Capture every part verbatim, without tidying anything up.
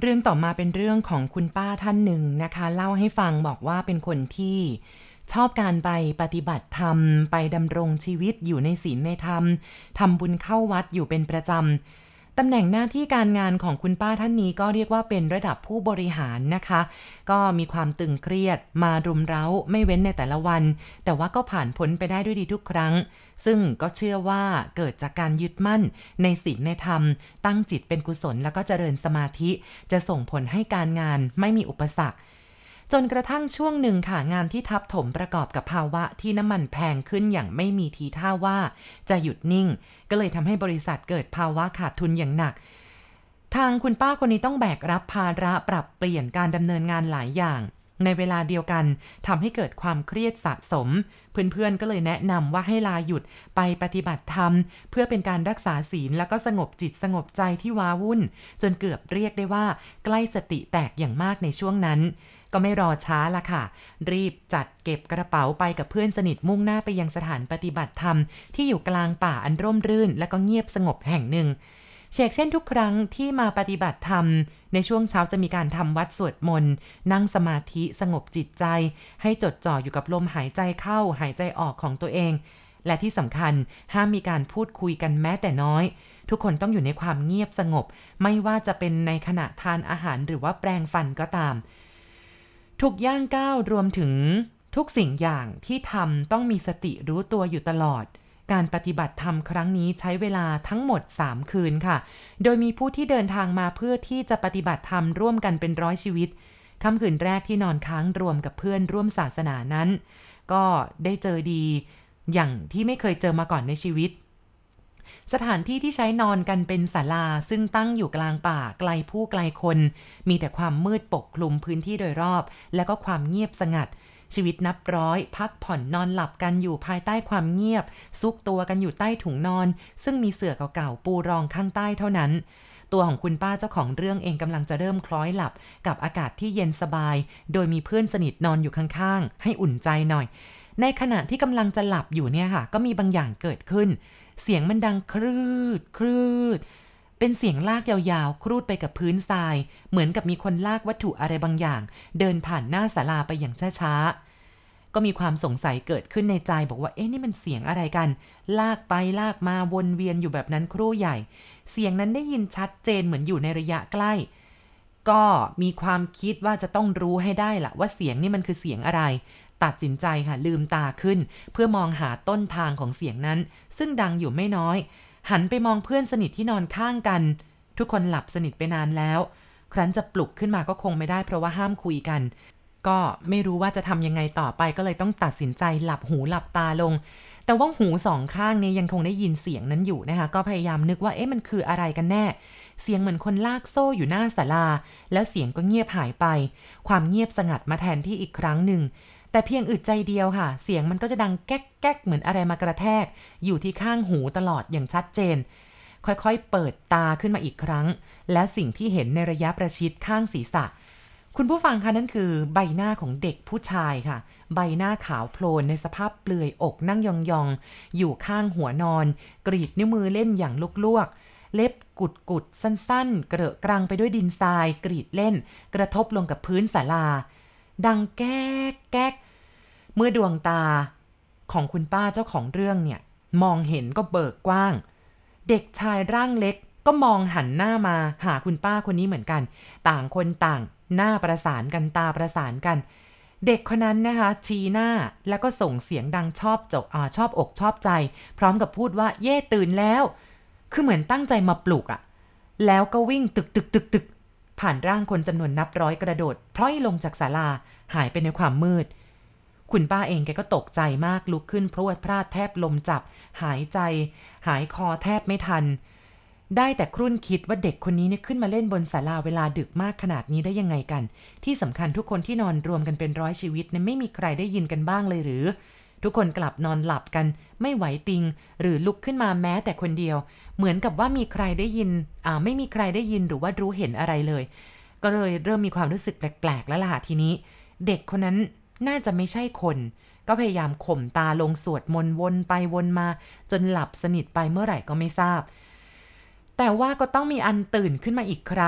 รื่องต่อมาเป็นเรื่องของคุณป้าท่านหนึ่งนะคะเล่าให้ฟังบอกว่าเป็นคนที่ชอบการไปปฏิบัติธรรมไปดำรงชีวิตอยู่ในศีลในธรรมทำบุญเข้าวัดอยู่เป็นประจำตำแหน่งหน้าที่การงานของคุณป้าท่านนี้ก็เรียกว่าเป็นระดับผู้บริหารนะคะก็มีความตึงเครียดมารุมเร้าไม่เว้นในแต่ละวันแต่ว่าก็ผ่านพ้นไปได้ด้วยดีทุกครั้งซึ่งก็เชื่อว่าเกิดจากการยึดมั่นในศีลในธรรมตั้งจิตเป็นกุศลแล้วก็เจริญสมาธิจะส่งผลให้การงานไม่มีอุปสรรคจนกระทั่งช่วงหนึ่งค่ะงานที่ทับถมประกอบกับภาวะที่น้ำมันแพงขึ้นอย่างไม่มีทีท่าว่าจะหยุดนิ่งก็เลยทำให้บริษัทเกิดภาวะขาดทุนอย่างหนักทางคุณป้าคนนี้ต้องแบกรับภาระปรับเปลี่ยนการดำเนินงานหลายอย่างในเวลาเดียวกันทำให้เกิดความเครียดสะสมเพื่อนๆก็เลยแนะนำว่าให้ลาหยุดไปปฏิบัติธรรมเพื่อเป็นการรักษาศีลแล้วก็สงบจิตสงบใจที่ว้าวุ่นจนเกือบเรียกได้ว่าใกล้สติแตกอย่างมากในช่วงนั้นก็ไม่รอช้าละค่ะรีบจัดเก็บกระเป๋าไปกับเพื่อนสนิทมุ่งหน้าไปยังสถานปฏิบัติธรรมที่อยู่กลางป่าอันร่มรื่นและก็เงียบสงบแห่งหนึ่งเชกเช่นทุกครั้งที่มาปฏิบัติธรรมในช่วงเช้าจะมีการทำวัดสวดมนต์นั่งสมาธิสงบจิตใจให้จดจ่ออยู่กับลมหายใจเข้าหายใจออกของตัวเองและที่สำคัญห้ามมีการพูดคุยกันแม้แต่น้อยทุกคนต้องอยู่ในความเงียบสงบไม่ว่าจะเป็นในขณะทานอาหารหรือว่าแปรงฟันก็ตามทุกย่างก้าวรวมถึงทุกสิ่งอย่างที่ทำต้องมีสติรู้ตัวอยู่ตลอดการปฏิบัติธรรมครั้งนี้ใช้เวลาทั้งหมดสามคืนค่ะโดยมีผู้ที่เดินทางมาเพื่อที่จะปฏิบัติธรรมร่วมกันเป็นร้อยชีวิตค่ำคืนแรกที่นอนค้างรวมกับเพื่อนร่วมศาสนานั้นก็ได้เจอดีอย่างที่ไม่เคยเจอมาก่อนในชีวิตสถานที่ที่ใช้นอนกันเป็นศาลาซึ่งตั้งอยู่กลางป่าไกลผู้ไกลคนมีแต่ความมืดปกคลุมพื้นที่โดยรอบและก็ความเงียบสงัดชีวิตนับร้อยพักผ่อนนอนหลับกันอยู่ภายใต้ความเงียบซุกตัวกันอยู่ใต้ถุงนอนซึ่งมีเสื่อเก่าๆปูรองข้างใต้เท่านั้นตัวของคุณป้าเจ้าของเรื่องเองกำลังจะเริ่มคล้อยหลับกับอากาศที่เย็นสบายโดยมีเพื่อนสนิทนอนอยู่ข้างๆให้อุ่นใจหน่อยในขณะที่กำลังจะหลับอยู่เนี่ยค่ะก็มีบางอย่างเกิดขึ้นเสียงมันดังครืดครืดเป็นเสียงลากยาวๆครูดไปกับพื้นทรายเหมือนกับมีคนลากวัตถุอะไรบางอย่างเดินผ่านหน้าศาลาไปอย่างช้าๆก็มีความสงสัยเกิดขึ้นในใจบอกว่าเอ๊ะนี่มันเสียงอะไรกันลากไปลากมาวนเวียนอยู่แบบนั้นครู่ใหญ่เสียงนั้นได้ยินชัดเจนเหมือนอยู่ในระยะใกล้ก็มีความคิดว่าจะต้องรู้ให้ได้ล่ะว่าเสียงนี่มันคือเสียงอะไรตัดสินใจค่ะลืมตาขึ้นเพื่อมองหาต้นทางของเสียงนั้นซึ่งดังอยู่ไม่น้อยหันไปมองเพื่อนสนิทที่นอนข้างกันทุกคนหลับสนิทไปนานแล้วครั้นจะปลุกขึ้นมาก็คงไม่ได้เพราะว่าห้ามคุยกันก็ไม่รู้ว่าจะทำยังไงต่อไปก็เลยต้องตัดสินใจหลับหูหลับตาลงแต่ว่าหูสองข้างเนี่ยยังคงได้ยินเสียงนั้นอยู่นะคะก็พยายามนึกว่าเอ๊ะมันคืออะไรกันแน่เสียงเหมือนคนลากโซ่อยู่หน้าศาลาแล้วเสียงก็เงียบหายไปความเงียบสงัดมาแทนที่อีกครั้งหนึ่งแต่เพียงอึดใจเดียวค่ะเสียงมันก็จะดังแก๊กแก๊กเหมือนอะไรมากระแทกอยู่ที่ข้างหูตลอดอย่างชัดเจนค่อยๆเปิดตาขึ้นมาอีกครั้งและสิ่งที่เห็นในระยะประชิดข้างศีรษะคุณผู้ฟังคะนั่นคือใบหน้าของเด็กผู้ชายค่ะใบหน้าขาวโพลนในสภาพเปลือยอกนั่งยองๆอยู่ข้างหัวนอนกรีดนิ้วมือเล่นอย่างลวกๆเล็บกุดๆสั้นๆเกระกรังไปด้วยดินทรายกรีดเล่นกระทบลงกับพื้นศาลาดังแก๊กแก๊กเมื่อดวงตาของคุณป้าเจ้าของเรื่องเนี่ยมองเห็นก็เบิกกว้างเด็กชายร่างเล็กก็มองหันหน้ามาหาคุณป้าคนนี้เหมือนกันต่างคนต่างหน้าประสานกันตาประสานกันเด็กคนนั้นนะคะชี้หน้าแล้วก็ส่งเสียงดังชอบจกอ่าชอบอกชอบใจพร้อมกับพูดว่าเย่ตื่นแล้วคือเหมือนตั้งใจมาปลุกอะแล้วก็วิ่งตึกตึกตึกตึกผ่านร่างคนจำนวนนับร้อยกระโดดพล่อยลงจากศาลาหายไปในความมืดคุณป้าเองแกก็ตกใจมากลุกขึ้นพรวดพราดแทบลมจับหายใจหายคอแทบไม่ทันได้แต่ครุ่นคิดว่าเด็กคนนี้เนี่ยขึ้นมาเล่นบนศาลาเวลาดึกมากขนาดนี้ได้ยังไงกันที่สำคัญทุกคนที่นอนรวมกันเป็นร้อยชีวิตเนี่ยไม่มีใครได้ยินกันบ้างเลยหรือทุกคนกลับนอนหลับกันไม่ไหวติงหรือลุกขึ้นมาแม้แต่คนเดียวเหมือนกับว่ามีใครได้ยินอ่าไม่มีใครได้ยินหรือว่ารู้เห็นอะไรเลยก็เลยเริ่มมีความรู้สึกแปลกๆแล้วล่ะทีนี้เด็กคนนั้นน่าจะไม่ใช่คนก็พยายามข่มตาลงสวดมนต์วนไปวนมาจนหลับสนิทไปเมื่อไหร่ก็ไม่ทราบแต่ว่าก็ต้องมีอันตื่นขึ้นมาอีกครั้ง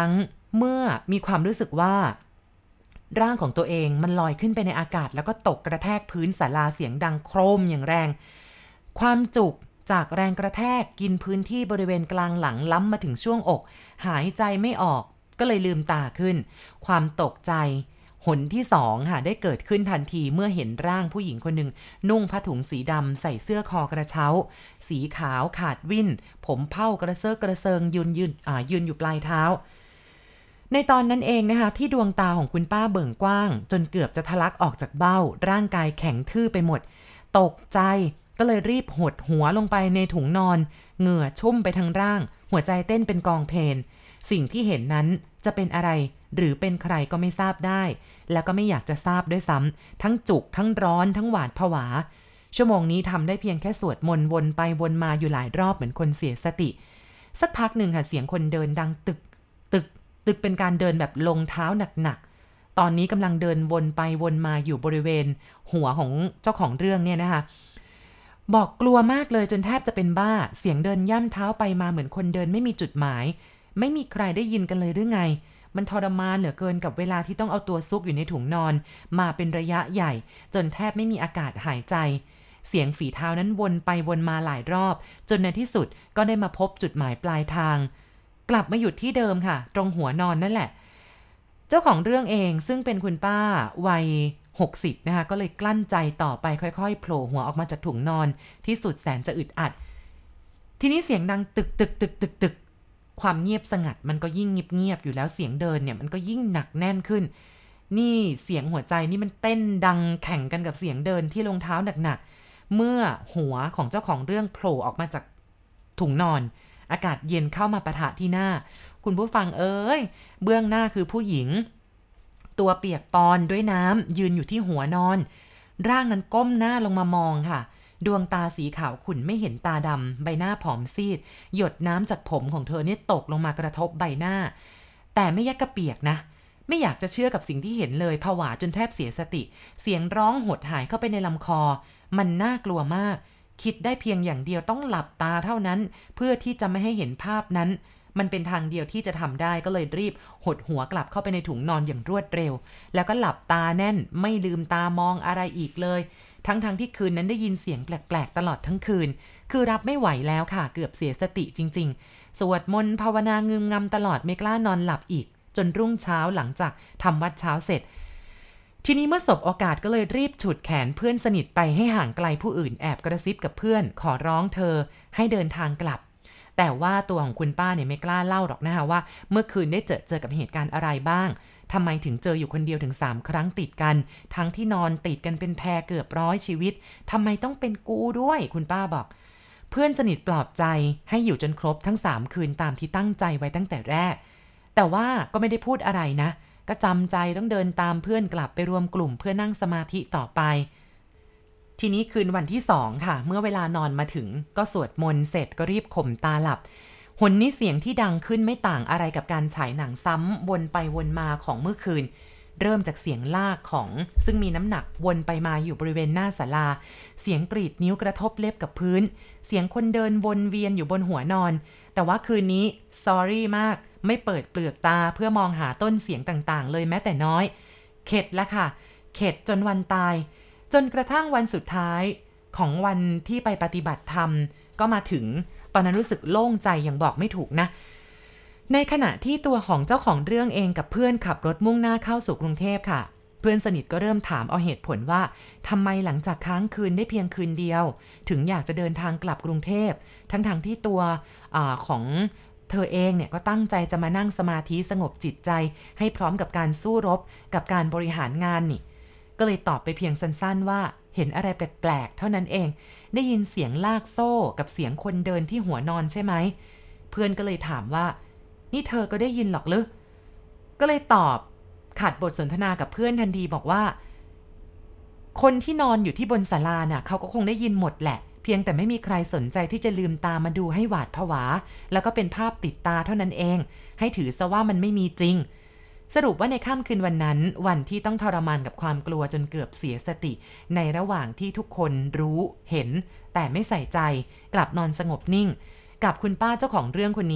เมื่อมีความรู้สึกว่าร่างของตัวเองมันลอยขึ้นไปในอากาศแล้วก็ตกกระแทกพื้นศาลาเสียงดังโครมอย่างแรงความจุกจากแรงกระแทกกินพื้นที่บริเวณกลางหลังล้ำมาถึงช่วงอกหายใจไม่ออกก็เลยลืมตาขึ้นความตกใจหนที่สองค่ะได้เกิดขึ้นทันทีเมื่อเห็นร่างผู้หญิงคนหนึ่งนุ่งผ้าถุงสีดำใส่เสื้อคอกระเช้าสีขาวขาดวิ่นผมเผ้ากระเซาะกระเซิงยืนยืนอ่ายืนอยู่ปลายเท้าในตอนนั้นเองนะคะที่ดวงตาของคุณป้าเบิ่งกว้างจนเกือบจะทะลักออกจากเบ้าร่างกายแข็งทื่อไปหมดตกใจก็เลยรีบหดหัวลงไปในถุงนอนเหงื่อชุ่มไปทั้งร่างหัวใจเต้นเป็นกองเพลนสิ่งที่เห็นนั้นจะเป็นอะไรหรือเป็นใครก็ไม่ทราบได้แล้วก็ไม่อยากจะทราบด้วยซ้ำทั้งจุกทั้งร้อนทั้งหวาดผวาชั่วโมงนี้ทำได้เพียงแค่สวดมนต์วนไปวนมาอยู่หลายรอบเหมือนคนเสียสติสักพักหนึ่งค่ะเสียงคนเดินดังตึกตึกตึกเป็นการเดินแบบลงเท้าหนักๆตอนนี้กำลังเดินวนไปวนมาอยู่บริเวณหัวของเจ้าของเรื่องเนี่ยนะคะบอกกลัวมากเลยจนแทบจะเป็นบ้าเสียงเดินย่ำเท้าไปมาเหมือนคนเดินไม่มีจุดหมายไม่มีใครได้ยินกันเลยหรือไงมันทรมานเหลือเกินกับเวลาที่ต้องเอาตัวซุกอยู่ในถุงนอนมาเป็นระยะใหญ่จนแทบไม่มีอากาศหายใจเสียงฝีเท้านั้นวนไปวนมาหลายรอบจนในที่สุดก็ได้มาพบจุดหมายปลายทางกลับมาหยุดที่เดิมค่ะตรงหัวนอนนั่นแหละเจ้าของเรื่องเองซึ่งเป็นคุณป้าวัยหกสิบนะคะก็เลยกลั้นใจต่อไปค่อยๆโผล่หัวออกมาจากถุงนอนที่สุดแสนจะอึดอัดทีนี้เสียงดังตึกตึกตึกตึกตึกความเงียบสงัดมันก็ยิ่งเงียบๆอยู่แล้วเสียงเดินเนี่ยมันก็ยิ่งหนักแน่นขึ้นนี่เสียงหัวใจนี่มันเต้นดังแข่งกันกับเสียงเดินที่รองเท้าหนักๆเมื่อหัวของเจ้าของเรื่องโผล่ออกมาจากถุงนอนอากาศเย็นเข้ามาปะทะที่หน้าคุณผู้ฟังเอ้ยเบื้องหน้าคือผู้หญิงตัวเปียกปอนด้วยน้ำยืนอยู่ที่หัวนอนร่างนั้นก้มหน้าลงมามองค่ะดวงตาสีขาวขุ่นไม่เห็นตาดำใบหน้าผอมซีดหยดน้ำจากผมของเธอเนี่ยตกลงมากระทบใบหน้าแต่ไม่ยักกระเปียกนะไม่อยากจะเชื่อกับสิ่งที่เห็นเลยผวาจนแทบเสียสติเสียงร้องหดหายเข้าไปในลำคอมันน่ากลัวมากคิดได้เพียงอย่างเดียวต้องหลับตาเท่านั้นเพื่อที่จะไม่ให้เห็นภาพนั้นมันเป็นทางเดียวที่จะทำได้ก็เลยรีบหดหัวกลับเข้าไปในถุงนอนอย่างรวดเร็วแล้วก็หลับตาแน่นไม่ลืมตามองอะไรอีกเลยทั้งๆ ท, ที่คืนนั้นได้ยินเสียงแปลกๆตลอดทั้งคืนคือรับไม่ไหวแล้วค่ะเกือบเสียสติจริงๆสวดมนต์ภาวนางึมงำตลอดไม่กล้านอนหลับอีกจนรุ่งเช้าหลังจากทำวัดเช้าเสร็จทีนี้เมื่อสบโอกาสก็เลยรีบฉุดแขนเพื่อนสนิทไปให้ห่างไกลผู้อื่นแอบกระซิบกับเพื่อนขอร้องเธอให้เดินทางกลับแต่ว่าตัวของคุณป้าเนี่ยไม่กล้าเล่าหรอกนะคะว่าเมื่อคืนได้เจอเจอกับเหตุการณ์อะไรบ้างทำไมถึงเจออยู่คนเดียวถึงสามครั้งติดกันทั้งที่นอนติดกันเป็นแพรเกือบร้อยชีวิตทำไมต้องเป็นกูด้วยคุณป้าบอกเพื่อนสนิทปลอบใจให้อยู่จนครบทั้งสามคืนตามที่ตั้งใจไว้ตั้งแต่แรกแต่ว่าก็ไม่ได้พูดอะไรนะก็จำใจต้องเดินตามเพื่อนกลับไปรวมกลุ่มเพื่อนั่งสมาธิต่อไปทีนี้คืนวันที่สองค่ะเมื่อเวลานอนมาถึงก็สวดมนต์เสร็จก็รีบข่มตาหลับหนนี้เสียงที่ดังขึ้นไม่ต่างอะไรกับการฉายหนังซ้ำวนไปวนมาของเมื่อคืนเริ่มจากเสียงลากของซึ่งมีน้ำหนักวนไปมาอยู่บริเวณหน้าศาลาเสียงกรีดนิ้วกระทบเล็บกับพื้นเสียงคนเดินวนเวียนอยู่บนหัวนอนแต่ว่าคืนนี้ sorry มากไม่เปิดเปลือกตาเพื่อมองหาต้นเสียงต่างๆเลยแม้แต่น้อยเข็ดละค่ะเข็ดจนวันตายจนกระทั่งวันสุดท้ายของวันที่ไปปฏิบัติธรรมก็มาถึงตอนนั้นรู้สึกโล่งใจอย่างบอกไม่ถูกนะในขณะที่ตัวของเจ้าของเรื่องเองกับเพื่อนขับรถมุ่งหน้าเข้าสู่กรุงเทพค่ะเพื่อนสนิทก็เริ่มถามเอาเหตุผลว่าทำไมหลังจากค้างคืนได้เพียงคืนเดียวถึงอยากจะเดินทางกลับกรุงเทพทั้งๆ ท, ที่ตัวอาของเธอเองเนี่ยก็ตั้งใจจะมานั่งสมาธิสงบจิตใจให้พร้อมกับการสู้รบกับการบริหารงานนี่ก็เลยตอบไปเพียงสั้นๆว่าเห็นอะไรแปลกๆเท่านั้นเองได้ยินเสียงลากโซ่กับเสียงคนเดินที่หัวนอนใช่ไหมเพื่อนก็เลยถามว่านี่เธอก็ได้ยินหรอกหรือก็เลยตอบขาดบทสนทนากับเพื่อนทันทีบอกว่าคนที่นอนอยู่ที่บนศาลาน่ะเขาก็คงได้ยินหมดแหละเพียงแต่ไม่มีใครสนใจที่จะลืมตามาดูให้หวาดผวาแล้วก็เป็นภาพติดตาเท่านั้นเองให้ถือซะว่ามันไม่มีจริงสรุปว่าในค่ำคืนวันนั้นวันที่ต้องทรมานกับความกลัวจนเกือบเสียสติในระหว่างที่ทุกคนรู้เห็นแต่ไม่ใส่ใจกลับนอนสงบนิ่งกับคุณป้าเจ้าของเรื่องคนนี้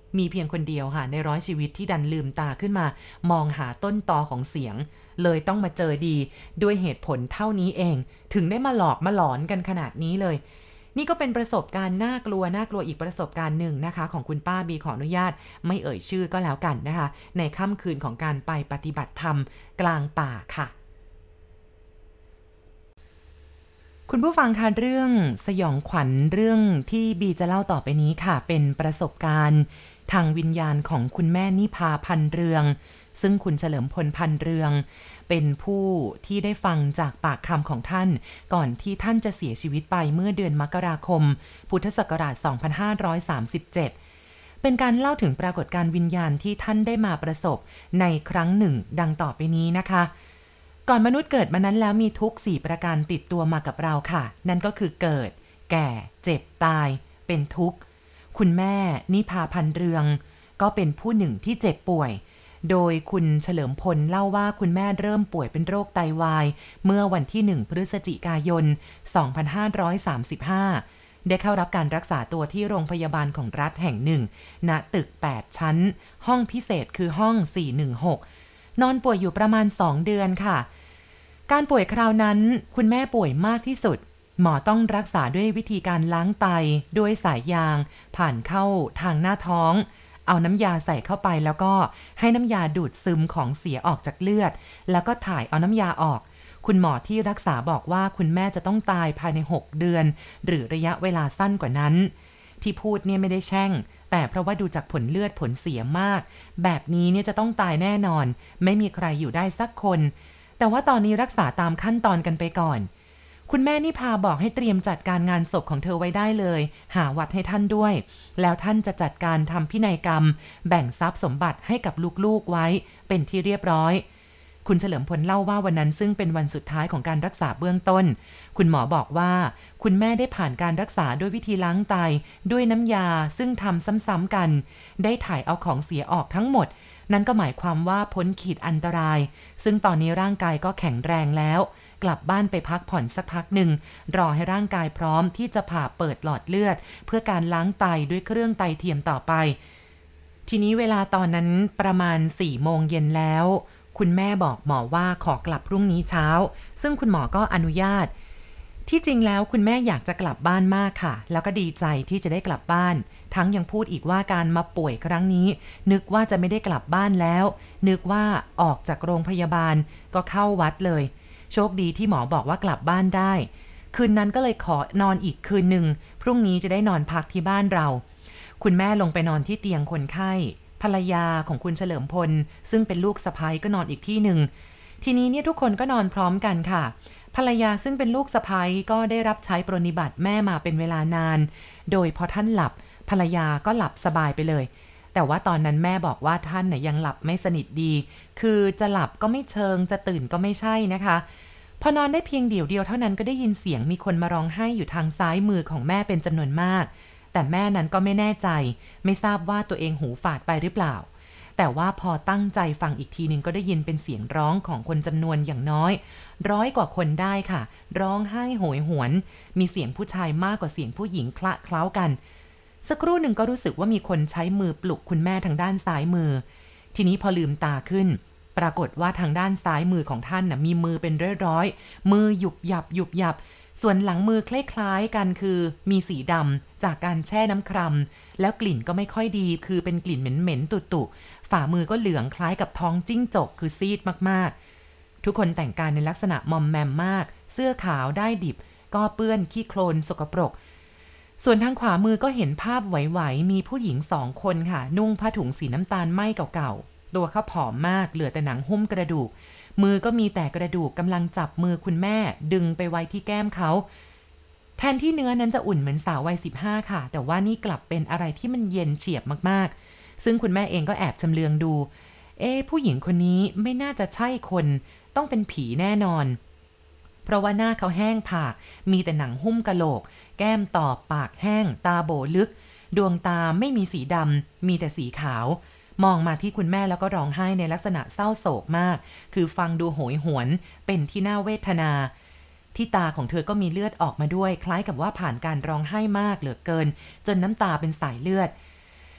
มีเพียงคนเดียวค่ะในร้อยชีวิตที่ดันลืมตาขึ้นมามองหาต้นตอของเสียงเลยต้องมาเจอดีด้วยเหตุผลเท่านี้เองถึงได้มาหลอกมาหลอนกันขนาดนี้เลยนี่ก็เป็นประสบการณ์น่ากลัวน่ากลัวอีกประสบการณ์หนึ่งนะคะของคุณป้าบีขออนุญาตไม่เอ่ยชื่อก็แล้วกันนะคะในค่ำคืนของการไปปฏิบัติธรรมกลางป่าค่ะคุณผู้ฟังคะเรื่องสยองขวัญเรื่องที่บีจะเล่าต่อไปนี้ค่ะเป็นประสบการณ์ทางวิญญาณของคุณแม่นิพาพันเรืองซึ่งคุณเฉลิมพลพันเรืองเป็นผู้ที่ได้ฟังจากปากคำของท่านก่อนที่ท่านจะเสียชีวิตไปเมื่อเดือนมกราคมพุทธศักราชสองพันห้าร้อยสามสิบเจ็ดเป็นการเล่าถึงปรากฏการณ์วิญญาณที่ท่านได้มาประสบในครั้งหนึ่งดังต่อไปนี้นะคะก่อนมนุษย์เกิดมานั้นแล้วมีทุกข์สี่ประการติดตัวมากับเราค่ะนั่นก็คือเกิดแก่เจ็บตายเป็นทุกข์คุณแม่นิพาพันเรืองก็เป็นผู้หนึ่งที่เจ็บป่วยโดยคุณเฉลิมพลเล่าว่าคุณแม่เริ่มป่วยเป็นโรคไตวายเมื่อวันที่หนึ่งพฤศจิกายนสองพันห้าร้อยสามสิบห้าได้เข้ารับการรักษาตัวที่โรงพยาบาลของรัฐแห่งหนึ่งณตึกแปดชั้นห้องพิเศษคือห้องสี่หนึ่งหกนอนป่วยอยู่ประมาณสองเดือนค่ะการป่วยคราวนั้นคุณแม่ป่วยมากที่สุดหมอต้องรักษาด้วยวิธีการล้างไตด้วยสายยางผ่านเข้าทางหน้าท้องเอาน้ำยาใส่เข้าไปแล้วก็ให้น้ำยาดูดซึมของเสียออกจากเลือดแล้วก็ถ่ายเอาน้ำยาออกคุณหมอที่รักษาบอกว่าคุณแม่จะต้องตายภายในหกเดือนหรือระยะเวลาสั้นกว่านั้นที่พูดเนี่ยไม่ได้แช่งแต่เพราะว่าดูจากผลเลือดผลเสียมากแบบนี้เนี่ยจะต้องตายแน่นอนไม่มีใครอยู่ได้สักคนแต่ว่าตอนนี้รักษาตามขั้นตอนกันไปก่อนคุณแม่นิพาบอกให้เตรียมจัดการงานศพของเธอไว้ได้เลยหาวัดให้ท่านด้วยแล้วท่านจะจัดการทำพินัยกรรมแบ่งทรัพย์สมบัติให้กับลูกๆไว้เป็นที่เรียบร้อยคุณเฉลิมพลเล่าว่าวันนั้นซึ่งเป็นวันสุดท้ายของการรักษาเบื้องต้นคุณหมอบอกว่าคุณแม่ได้ผ่านการรักษาด้วยวิธีล้างไตด้วยน้ำยาซึ่งทำซ้ำๆกันได้ถ่ายเอาของเสียออกทั้งหมดนั่นก็หมายความว่าพ้นขีดอันตรายซึ่งตอนนี้ร่างกายก็แข็งแรงแล้วกลับบ้านไปพักผ่อนสักพักหนึ่งรอให้ร่างกายพร้อมที่จะผ่าเปิดหลอดเลือดเพื่อการล้างไตด้วยเครื่องไตเทียมต่อไปทีนี้เวลาตอนนั้นประมาณสี่โมงเย็นแล้วคุณแม่บอกหมอว่าขอกลับพรุ่งนี้เช้าซึ่งคุณหมอก็อนุญาตที่จริงแล้วคุณแม่อยากจะกลับบ้านมากค่ะแล้วก็ดีใจที่จะได้กลับบ้านทั้งยังพูดอีกว่าการมาป่วยครั้งนี้นึกว่าจะไม่ได้กลับบ้านแล้วนึกว่าออกจากโรงพยาบาลก็เข้าวัดเลยโชคดีที่หมอบอกว่ากลับบ้านได้คืนนั้นก็เลยขอนอนอีกคืนหนึ่งพรุ่งนี้จะได้นอนพักที่บ้านเราคุณแม่ลงไปนอนที่เตียงคนไข้ภรรยาของคุณเฉลิมพลซึ่งเป็นลูกสะใภ้ก็นอนอีกที่หนึ่งทีนี้เนี่ยทุกคนก็นอนพร้อมกันค่ะภรรยาซึ่งเป็นลูกสะใภ้ก็ได้รับใช้ปรนนิบัติแม่มาเป็นเวลานานโดยพอท่านหลับภรรยาก็หลับสบายไปเลยแต่ว่าตอนนั้นแม่บอกว่าท่านน่ยยังหลับไม่สนิทดีคือจะหลับก็ไม่เชิงจะตื่นก็ไม่ใช่นะคะพอนอนได้เพียงเดี่ยวเดียวเท่านั้นก็ได้ยินเสียงมีคนมาร้องไห้อยู่ทางซ้ายมือของแม่เป็นจำนวนมากแต่แม่นั้นก็ไม่แน่ใจไม่ทราบว่าตัวเองหูฝาดไปหรือเปล่าแต่ว่าพอตั้งใจฟังอีกทีนึงก็ได้ยินเป็นเสียงร้องของคนจำนวนอย่างน้อยร้อยกว่าคนได้ค่ะร้องไห้โหยหวนมีเสียงผู้ชายมากกว่าเสียงผู้หญิงคละเคล้ากันสักครู่หนึ่งก็รู้สึกว่ามีคนใช้มือปลุกคุณแม่ทางด้านซ้ายมือทีนี้พอลืมตาขึ้นปรากฏว่าทางด้านซ้ายมือของท่านน่ะมีมือเป็นร้อยๆมือหยุบหยับหยุบหยับส่วนหลังมือคล้ายๆกันคือมีสีดำจากการแช่น้ำครามแล้วกลิ่นก็ไม่ค่อยดีคือเป็นกลิ่นเหม็นๆตุๆฝ่ามือก็เหลืองคล้ายกับท้องจิ้งจกคือซีดมากๆทุกคนแต่งกายในลักษณะมอมแมมมากเสื้อขาวได้ดิบก็เปื้อนขี้โคลนสกปรกส่วนทางขวามือก็เห็นภาพไหวๆมีผู้หญิงสองคนค่ะนุ่งผ้าถุงสีน้ำตาลไหม้เก่าๆตัวเขาผอมมากเหลือแต่หนังหุ้มกระดูกมือก็มีแต่กระดูกกำลังจับมือคุณแม่ดึงไปไว้ที่แก้มเขาแทนที่เนื้อนั้นจะอุ่นเหมือนสาววัยสิบห้าค่ะแต่ว่านี่กลับเป็นอะไรที่มันเย็นเฉียบมากๆซึ่งคุณแม่เองก็แอบชำเลืองดูเอ๊ะผู้หญิงคนนี้ไม่น่าจะใช่คนต้องเป็นผีแน่นอนเพราะว่าหน้าเขาแห้งผากมีแต่หนังหุ้มกะโหลกแก้มตอบปากแห้งตาโบลึกดวงตาไม่มีสีดำมีแต่สีขาวมองมาที่คุณแม่แล้วก็ร้องไห้ในลักษณะเศร้าโศกมากคือฟังดูโหยหวนเป็นที่น่าเวทนาที่ตาของเธอก็มีเลือดออกมาด้วยคล้ายกับว่าผ่านการร้องไห้มากเหลือเกินจนน้ำตาเป็นสายเลือด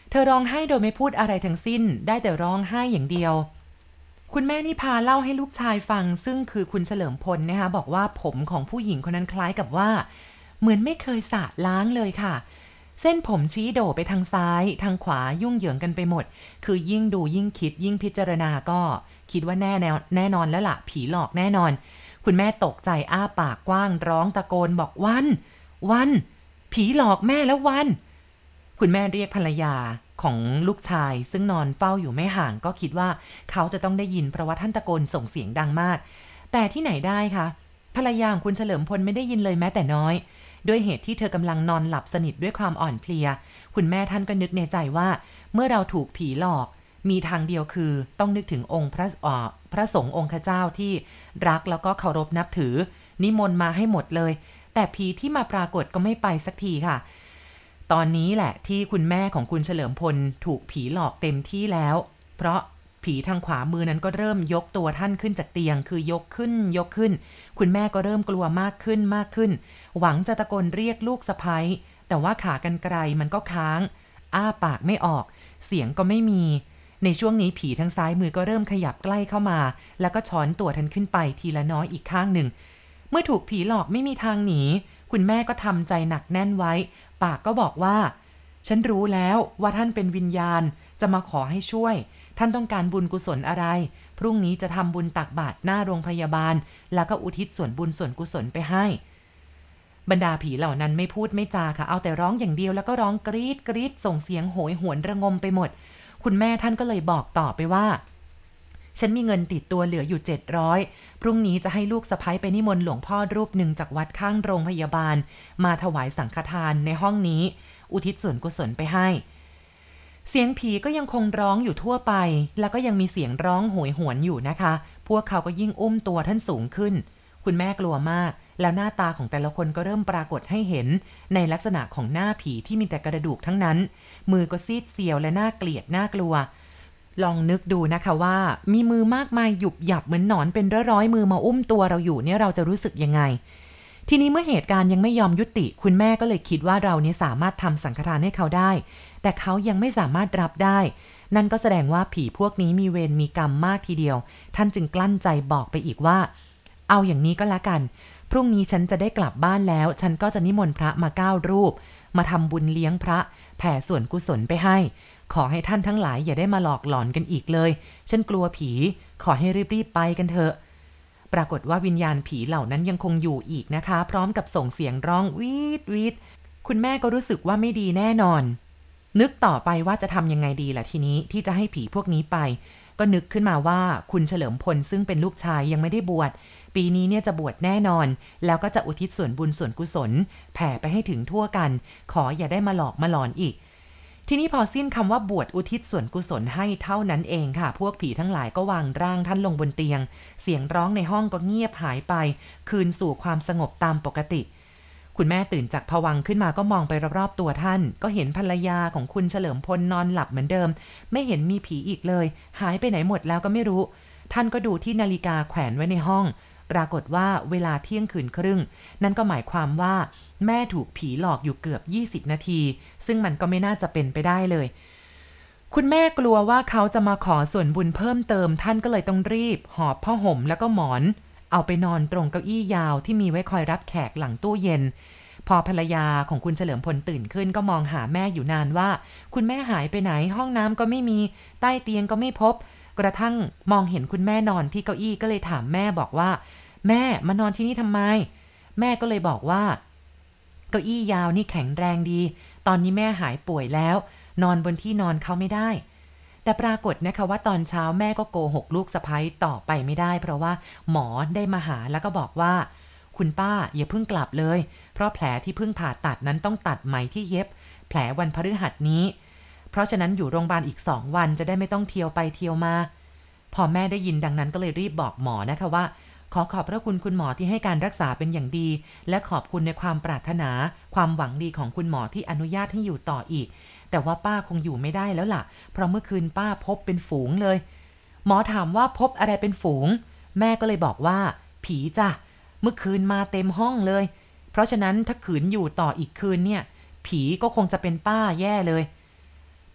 เธอร้องไห้โดยไม่พูดอะไรทั้งสิ้นได้แต่ร้องไห้อย่างเดียวคุณแม่นิพาเล่าให้ลูกชายฟังซึ่งคือคุณเฉลิมพลนะคะบอกว่าผมของผู้หญิงคนนั้นคล้ายกับว่าเหมือนไม่เคยสระล้างเลยค่ะเส้นผมชี้โด่ไปทางซ้ายทางขวายุ่งเหยิงกันไปหมดคือยิ่งดูยิ่งคิดยิ่งพิจารณาก็คิดว่าแน่แน่แน่นอนแล้วล่ะผีหลอกแน่นอนคุณแม่ตกใจอ้าปากกว้างร้องตะโกนบอกวันวันผีหลอกแม่แล้ววันคุณแม่เรียกภรรยาของลูกชายซึ่งนอนเฝ้าอยู่ไม่ห่างก็คิดว่าเขาจะต้องได้ยินเพราะว่าท่านตะโกนส่งเสียงดังมากแต่ที่ไหนได้คะภรรยาของคุณเฉลิมพลไม่ได้ยินเลยแม้แต่น้อยด้วยเหตุที่เธอกำลังนอนหลับสนิทด้วยความอ่อนเพลียคุณแม่ท่านก็นึกในใจว่าเมื่อเราถูกผีหลอกมีทางเดียวคือต้องนึกถึงองค์พระอ่อพระสงฆ์องค์เจ้าที่รักแล้วก็เคารพนับถือนิมนต์มาให้หมดเลยแต่ผีที่มาปรากฏก็ไม่ไปสักทีค่ะตอนนี้แหละที่คุณแม่ของคุณเฉลิมพลถูกผีหลอกเต็มที่แล้วเพราะผีทางขวามือนั้นก็เริ่มยกตัวท่านขึ้นจากเตียงคือยกขึ้นยกขึ้นคุณแม่ก็เริ่มกลัวมากขึ้นมากขึ้นหวังจะตะโกนเรียกลูกสะใภ้แต่ว่าขากรรไกรมันก็ค้างอ้าปากไม่ออกเสียงก็ไม่มีในช่วงนี้ผีทางซ้ายมือก็เริ่มขยับใกล้เข้ามาแล้วก็ช้อนตัวท่านขึ้นไปทีละน้อยอีกข้างหนึ่งเมื่อถูกผีหลอกไม่มีทางหนีคุณแม่ก็ทำใจหนักแน่นไว้ปากก็บอกว่าฉันรู้แล้วว่าท่านเป็นวิญญาณจะมาขอให้ช่วยท่านต้องการบุญกุศลอะไรพรุ่งนี้จะทำบุญตักบาตรหน้าโรงพยาบาลแล้วก็อุทิศส่วนบุญส่วนกุศลไปให้บรรดาผีเหล่านั้นไม่พูดไม่จาค่ะเอาแต่ร้องอย่างเดียวแล้วก็ร้องกรี๊ดกรี๊ดส่งเสียงโหยหวนระงมไปหมดคุณแม่ท่านก็เลยบอกต่อไปว่าฉันมีเงินติดตัวเหลืออยู่เจ็ดร้อยพรุ่งนี้จะให้ลูกสะใภ้ไปนิมนต์หลวงพ่อรูปหนึ่งจากวัดข้างโรงพยาบาลมาถวายสังฆทานในห้องนี้อุทิศส่วนกุศลไปให้เสียงผีก็ยังคงร้องอยู่ทั่วไปแล้วก็ยังมีเสียงร้องโหยหวนอยู่นะคะพวกเขาก็ยิ่งอุ้มตัวท่านสูงขึ้นคุณแม่กลัวมากแล้วหน้าตาของแต่ละคนก็เริ่มปรากฏให้เห็นในลักษณะของหน้าผีที่มีแต่กระดูกทั้งนั้นมือก็ซีดเซียวและน่าเกลียดน่ากลัวลองนึกดูนะคะว่ามีมือมากมายหยุบหยับเหมือนหนอนเป็นร้อยๆมือมาอุ้มตัวเราอยู่เนี่ยเราจะรู้สึกยังไงทีนี้เมื่อเหตุการณ์ยังไม่ยอมยุติคุณแม่ก็เลยคิดว่าเราเนี่ยสามารถทำสังฆทานให้เขาได้แต่เขายังไม่สามารถรับได้นั่นก็แสดงว่าผีพวกนี้มีเวรมีกรรมมากทีเดียวท่านจึงกลั้นใจบอกไปอีกว่าเอาอย่างนี้ก็แล้วกันพรุ่งนี้ฉันจะได้กลับบ้านแล้วฉันก็จะนิมนต์พระมาเก้ารูปมาทำบุญเลี้ยงพระแผ่ส่วนกุศลไปให้ขอให้ท่านทั้งหลายอย่าได้มาหลอกหลอนกันอีกเลยฉันกลัวผีขอให้รีบๆไปกันเถอะปรากฏว่าวิญญาณผีเหล่านั้นยังคงอยู่อีกนะคะพร้อมกับส่งเสียงร้องวีดวีดคุณแม่ก็รู้สึกว่าไม่ดีแน่นอนนึกต่อไปว่าจะทำยังไงดีล่ะทีนี้ที่จะให้ผีพวกนี้ไปก็นึกขึ้นมาว่าคุณเฉลิมพลซึ่งเป็นลูกชายยังไม่ได้บวชปีนี้เนี่ยจะบวชแน่นอนแล้วก็จะอุทิศส่วนบุญส่วนกุศลแผ่ไปให้ถึงทั่วกันขออย่าได้มาหลอกมาหลอนอีกทีนี้พอสิ้นคำว่าบวชอุทิศส่วนกุศลให้เท่านั้นเองค่ะพวกผีทั้งหลายก็วางร่างท่านลงบนเตียงเสียงร้องในห้องก็เงียบหายไปคืนสู่ความสงบตามปกติคุณแม่ตื่นจากภวังค์ขึ้นมาก็มองไปรอบๆตัวท่านก็เห็นภรรยาของคุณเฉลิมพลนอนหลับเหมือนเดิมไม่เห็นมีผีอีกเลยหายไปไหนหมดแล้วก็ไม่รู้ท่านก็ดูที่นาฬิกาแขวนไว้ในห้องปรากฏว่าเวลาเที่ยงคืนครึ่งนั่นก็หมายความว่าแม่ถูกผีหลอกอยู่เกือบยี่สิบนาทีซึ่งมันก็ไม่น่าจะเป็นไปได้เลยคุณแม่กลัวว่าเขาจะมาขอส่วนบุญเพิ่มเติมท่านก็เลยต้องรีบหอบผ้าห่มแล้วก็หมอนเอาไปนอนตรงเก้าอี้ยาวที่มีไว้คอยรับแขกหลังตู้เย็นพอภรรยาของคุณเฉลิมพลตื่นขึ้นก็มองหาแม่อยู่นานว่าคุณแม่หายไปไหนห้องน้ำก็ไม่มีใต้เตียงก็ไม่พบกระทั่งมองเห็นคุณแม่นอนที่เก้าอี้ก็เลยถามแม่บอกว่าแม่มานอนที่นี่ทำไมแม่ก็เลยบอกว่าเก้าอี้ยาวนี่แข็งแรงดีตอนนี้แม่หายป่วยแล้วนอนบนที่นอนเขาไม่ได้แต่ปรากฏนะคะว่าตอนเช้าแม่ก็โกหกลูกสะใภ้ต่อไปไม่ได้เพราะว่าหมอได้มาหาแล้วก็บอกว่าคุณป้าอย่าเพิ่งกลับเลยเพราะแผลที่เพิ่งผ่าตัดนั้นต้องตัดไหมที่เย็บแผลวันพฤหัสนี้เพราะฉะนั้นอยู่โรงพยาบาลอีกสองวันจะได้ไม่ต้องเที่ยวไปเที่ยวมาพอแม่ได้ยินดังนั้นก็เลยรีบบอกหมอนะคะว่าขอขอบพระคุณคุณหมอที่ให้การรักษาเป็นอย่างดีและขอบคุณในความปรารถนาความหวังดีของคุณหมอที่อนุญาตให้อยู่ต่ออีกแต่ว่าป้าคงอยู่ไม่ได้แล้วล่ะเพราะเมื่อคืนป้าพบเป็นฝูงเลยหมอถามว่าพบอะไรเป็นฝูงแม่ก็เลยบอกว่าผีจ้ะเมื่อคืนมาเต็มห้องเลยเพราะฉะนั้นถ้าขืนอยู่ต่ออีกคืนเนี่ยผีก็คงจะเป็นป้าแย่เลยภ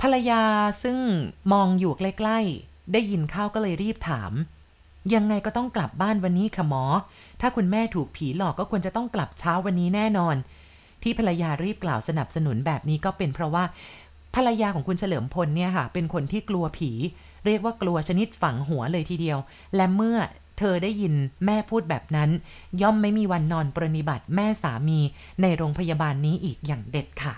ภรรยาซึ่งมองอยู่ใกล้ๆได้ยินเข้าก็เลยรีบถามยังไงก็ต้องกลับบ้านวันนี้ค่ะหมอถ้าคุณแม่ถูกผีหลอกก็ควรจะต้องกลับเช้าวันนี้แน่นอนที่ภรรยารีบกล่าวสนับสนุนแบบนี้ก็เป็นเพราะว่าภรรยาของคุณเฉลิมพลเนี่ยค่ะเป็นคนที่กลัวผีเรียกว่ากลัวชนิดฝังหัวเลยทีเดียวและเมื่อเธอได้ยินแม่พูดแบบนั้นย่อมไม่มีวันนอนปรนนิบัติแม่สามีในโรงพยาบาลนี้อีกอย่างเด็ดขาด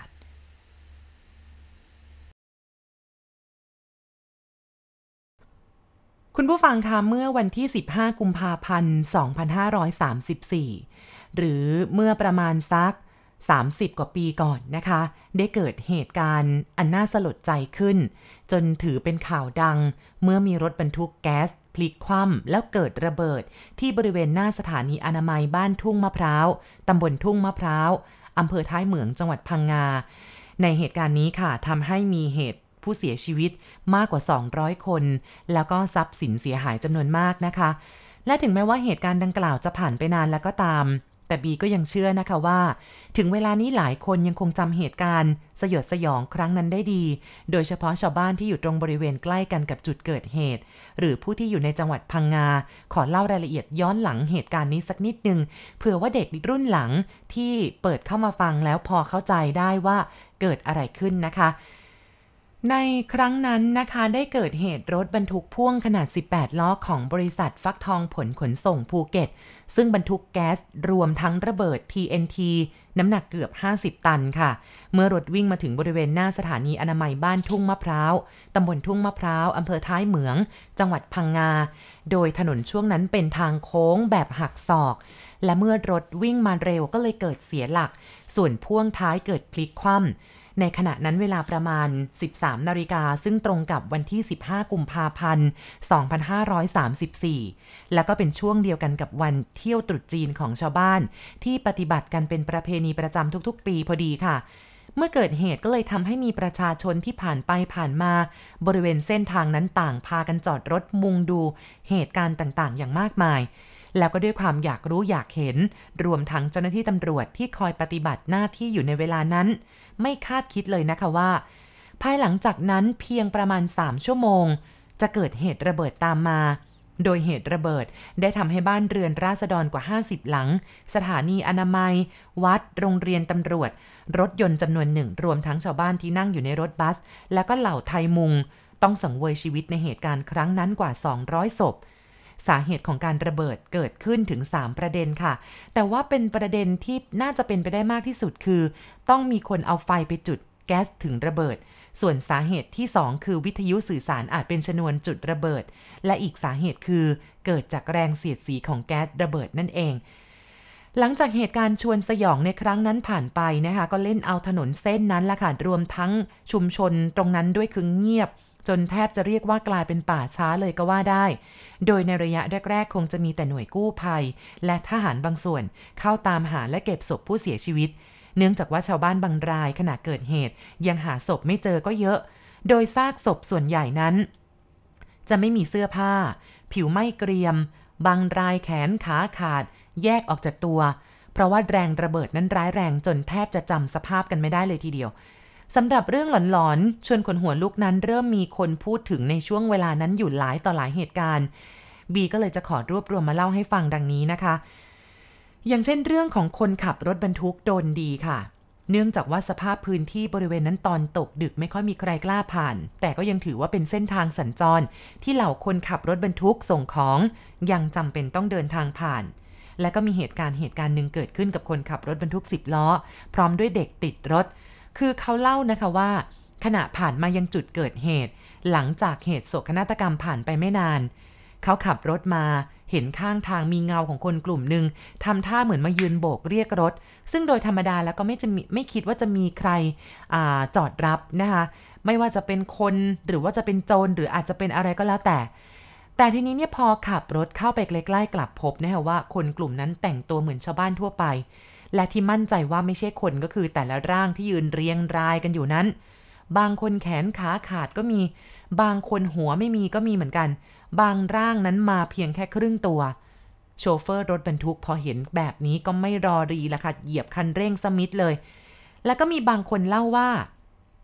คุณผู้ฟังคะเมื่อวันที่สิบห้ากุมภาพันธ์สองพันห้าร้อยสามสิบสี่หรือเมื่อประมาณสักสามสิบกว่าปีก่อนนะคะได้เกิดเหตุการณ์อันน่าสลดใจขึ้นจนถือเป็นข่าวดังเมื่อมีรถบรรทุกแก๊สพลิกคว่ำแล้วเกิดระเบิดที่บริเวณหน้าสถานีอนามัยบ้านทุ่งมะพร้าวตำบลทุ่งมะพร้าวอำเภอท้ายเหมืองจังหวัดพังงาในเหตุการณ์นี้ค่ะทำให้มีเหตุผู้เสียชีวิตมากกว่าสองร้อยคนแล้วก็ทรัพย์สินเสียหายจำนวนมากนะคะและถึงแม้ว่าเหตุการณ์ดังกล่าวจะผ่านไปนานแล้วก็ตามแต่บีก็ยังเชื่อนะคะว่าถึงเวลานี้หลายคนยังคงจำเหตุการณ์สยดสยองครั้งนั้นได้ดีโดยเฉพาะชาวบ้านที่อยู่ตรงบริเวณใกล้กันกับจุดเกิดเหตุหรือผู้ที่อยู่ในจังหวัดพังงาขอเล่ารายละเอียดย้อนหลังเหตุการณ์นี้สักนิดนึงเผื่อว่าเด็กรุ่นหลังที่เปิดเข้ามาฟังแล้วพอเข้าใจได้ว่าเกิดอะไรขึ้นนะคะในครั้งนั้นนะคะได้เกิดเหตุรถบรรทุกพ่วงขนาดสิบแปดล้อของบริษัทฟักทองผลขนส่งภูเก็ตซึ่งบรรทุกแก๊สรวมทั้งระเบิด ที เอ็น ที น้ำหนักเกือบห้าสิบตันค่ะเมื่อรถวิ่งมาถึงบริเวณหน้าสถานีอนามัยบ้านทุ่งมะพร้าวตำบลทุ่งมะพร้าวอำเภอท้ายเหมืองจังหวัดพังงาโดยถนนช่วงนั้นเป็นทางโค้งแบบหักศอกและเมื่อรถวิ่งมาเร็วก็เลยเกิดเสียหลักส่วนพ่วงท้ายเกิดพลิกคว่ำในขณะนั้นเวลาประมาณ สิบสาม นาฬิกาซึ่งตรงกับวันที่ สิบห้า กุมภาพันธ์ สองพันห้าร้อยสามสิบสี่ แล้วก็เป็นช่วงเดียวกันกับวันเที่ยวตรุษจีนของชาวบ้านที่ปฏิบัติกันเป็นประเพณีประจำทุกๆปีพอดีค่ะเมื่อเกิดเหตุก็เลยทำให้มีประชาชนที่ผ่านไปผ่านมาบริเวณเส้นทางนั้นต่างพากันจอดรถมุงดูเหตุการณ์ต่างๆอย่างมากมายแล้วก็ด้วยความอยากรู้อยากเห็นรวมทั้งเจ้าหน้าที่ตำรวจที่คอยปฏิบัติหน้าที่อยู่ในเวลานั้นไม่คาดคิดเลยนะคะว่าภายหลังจากนั้นเพียงประมาณสามชั่วโมงจะเกิดเหตุระเบิดตามมาโดยเหตุระเบิดได้ทำให้บ้านเรือนราษฎรกว่าห้าสิบหลังสถานีอนามัยวัดโรงเรียนตำรวจรถยนต์จำนวนหนึ่งรวมทั้งชาวบ้านที่นั่งอยู่ในรถบัสแล้วก็เหล่าไทยมุงต้องสังเวยชีวิตในเหตุการณ์ครั้งนั้นกว่าสองร้อยศพสาเหตุของการระเบิดเกิดขึ้นถึงสามประเด็นค่ะแต่ว่าเป็นประเด็นที่น่าจะเป็นไปได้มากที่สุดคือต้องมีคนเอาไฟไปจุดแก๊สถึงระเบิดส่วนสาเหตุที่สองคือวิทยุสื่อสารอาจเป็นชนวนจุดระเบิดและอีกสาเหตุคือเกิดจากแรงเสียดสีของแก๊สระเบิดนั่นเองหลังจากเหตุการณ์ชวนสยองในครั้งนั้นผ่านไปนะคะก็เล่นเอาถนนเส้นนั้นละค่ะรวมทั้งชุมชนตรงนั้นด้วยคือเงียบจนแทบจะเรียกว่ากลายเป็นป่าช้าเลยก็ว่าได้โดยในระยะแรกๆคงจะมีแต่หน่วยกู้ภัยและทหารบางส่วนเข้าตามหาและเก็บศพผู้เสียชีวิตเนื่องจากว่าชาวบ้านบางรายขณะเกิดเหตุยังหาศพไม่เจอก็เยอะโดยซากศพส่วนใหญ่นั้นจะไม่มีเสื้อผ้าผิวไม่เกรียมบางรายแขนขาขาดแยกออกจากตัวเพราะว่าแรงระเบิดนั้นร้ายแรงจนแทบจะจำสภาพกันไม่ได้เลยทีเดียวสำหรับเรื่องหลอนๆชวนขนหัวลุกนั้นเริ่มมีคนพูดถึงในช่วงเวลานั้นอยู่หลายต่อหลายเหตุการณ์บีก็เลยจะขอรวบรวมมาเล่าให้ฟังดังนี้นะคะอย่างเช่นเรื่องของคนขับรถบรรทุกโดนดีค่ะเนื่องจากว่าสภาพพื้นที่บริเวณนั้นตอนตกดึกไม่ค่อยมีใครกล้าผ่านแต่ก็ยังถือว่าเป็นเส้นทางสัญจรที่เหล่าคนขับรถบรรทุกส่งของยังจำเป็นต้องเดินทางผ่านและก็มีเหตุการณ์เหตุการณ์หนึ่งเกิดขึ้นกับคนขับรถบรรทุกสิบล้อพร้อมด้วยเด็กติดรถคือเขาเล่านะคะว่าขณะผ่านมายังจุดเกิดเหตุหลังจากเหตุโศกนาฏกรรมผ่านไปไม่นานเขาขับรถมาเห็นข้างทางมีเงาของคนกลุ่มหนึ่งทำท่าเหมือนมายืนโบกเรียกรถซึ่งโดยธรรมดาแล้วก็ไม่จะไม่คิดว่าจะมีใครอาจอดรับนะคะไม่ว่าจะเป็นคนหรือว่าจะเป็นโจรหรืออาจจะเป็นอะไรก็แล้วแต่แต่ทีนี้เนี่ยพอขับรถเข้าไปใกล้ๆกลับพบนะคะว่าคนกลุ่มนั้นแต่งตัวเหมือนชาวบ้านทั่วไปและที่มั่นใจว่าไม่ใช่คนก็คือแต่ละร่างที่ยืนเรียงรายกันอยู่นั้นบางคนแขนขาขาดก็มีบางคนหัวไม่มีก็มีเหมือนกันบางร่างนั้นมาเพียงแค่ครึ่งตัวโชเฟอร์รถบรรทุกพอเห็นแบบนี้ก็ไม่รอรีละค่ะเหยียบคันเร่งสมิธเลยแล้วก็มีบางคนเล่าว่า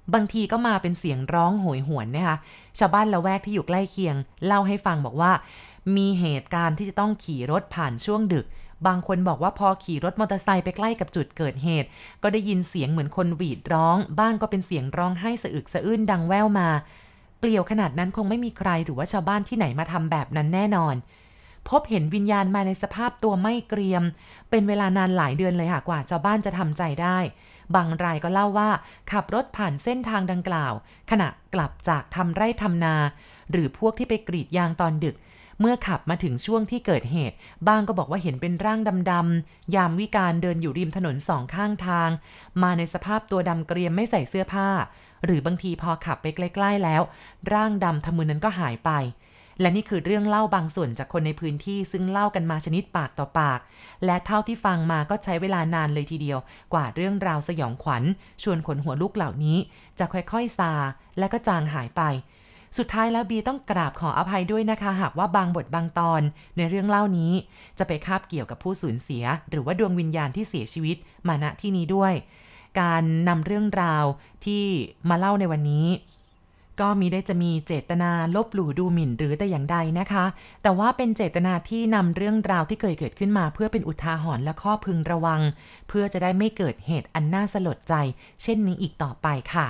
บางทีก็มาเป็นเสียงร้องโหยหวนนะคะชาวบ้านละแวกที่อยู่ใกล้เคียงเล่าให้ฟังบอกว่ามีเหตุการณ์ที่จะต้องขี่รถผ่านช่วงดึกบางคนบอกว่าพอขี่รถมอเตอร์ไซค์ไปใกล้กับจุดเกิดเหตุก็ได้ยินเสียงเหมือนคนหวีดร้องบ้างก็เป็นเสียงร้องไห้สะอึกสะอื้นดังแว่วมาเปลี่ยวขนาดนั้นคงไม่มีใครหรือว่าชาวบ้านที่ไหนมาทำแบบนั้นแน่นอนพบเห็นวิญญาณมาในสภาพตัวไม่เกรียมเป็นเวลานานหลายเดือนเลยค่ะกว่าชาวบ้านจะทำใจได้บางรายก็เล่าว่าขับรถผ่านเส้นทางดังกล่าวขณะกลับจากทำไร่ทำนาหรือพวกที่ไปกรีดยางตอนดึกเมื่อขับมาถึงช่วงที่เกิดเหตุบ้างก็บอกว่าเห็นเป็นร่างดำๆยามวิกาลเดินอยู่ริมถนนสองข้างทางมาในสภาพตัวดำเกรียมไม่ใส่เสื้อผ้าหรือบางทีพอขับไปใกล้ๆแล้วร่างดำทะมึนนั้นก็หายไปและนี่คือเรื่องเล่าบางส่วนจากคนในพื้นที่ซึ่งเล่ากันมาชนิดปากต่อปากและเท่าที่ฟังมาก็ใช้เวลานานเลยทีเดียวกว่าเรื่องราวสยองขวัญชวนขนหัวลุกเหล่านี้จะค่อยๆซาและก็จางหายไปสุดท้ายแล้วบีต้องกราบขออภัยด้วยนะคะหากว่าบางบทบางตอนในเรื่องเล่านี้จะไปคาบเกี่ยวกับผู้สูญเสียหรือว่าดวงวิญญาณที่เสียชีวิตมาณที่นี้ด้วยการนำเรื่องราวที่มาเล่าในวันนี้ก็มิได้จะมีเจตนาลบหลู่ดูหมิ่นหรือแต่อย่างใดนะคะแต่ว่าเป็นเจตนาที่นำเรื่องราวที่เคยเกิดขึ้นมาเพื่อเป็นอุทาหรณ์และข้อพึงระวังเพื่อจะได้ไม่เกิดเหตุอันน่าสลดใจเช่นนี้อีกต่อไปค่ะ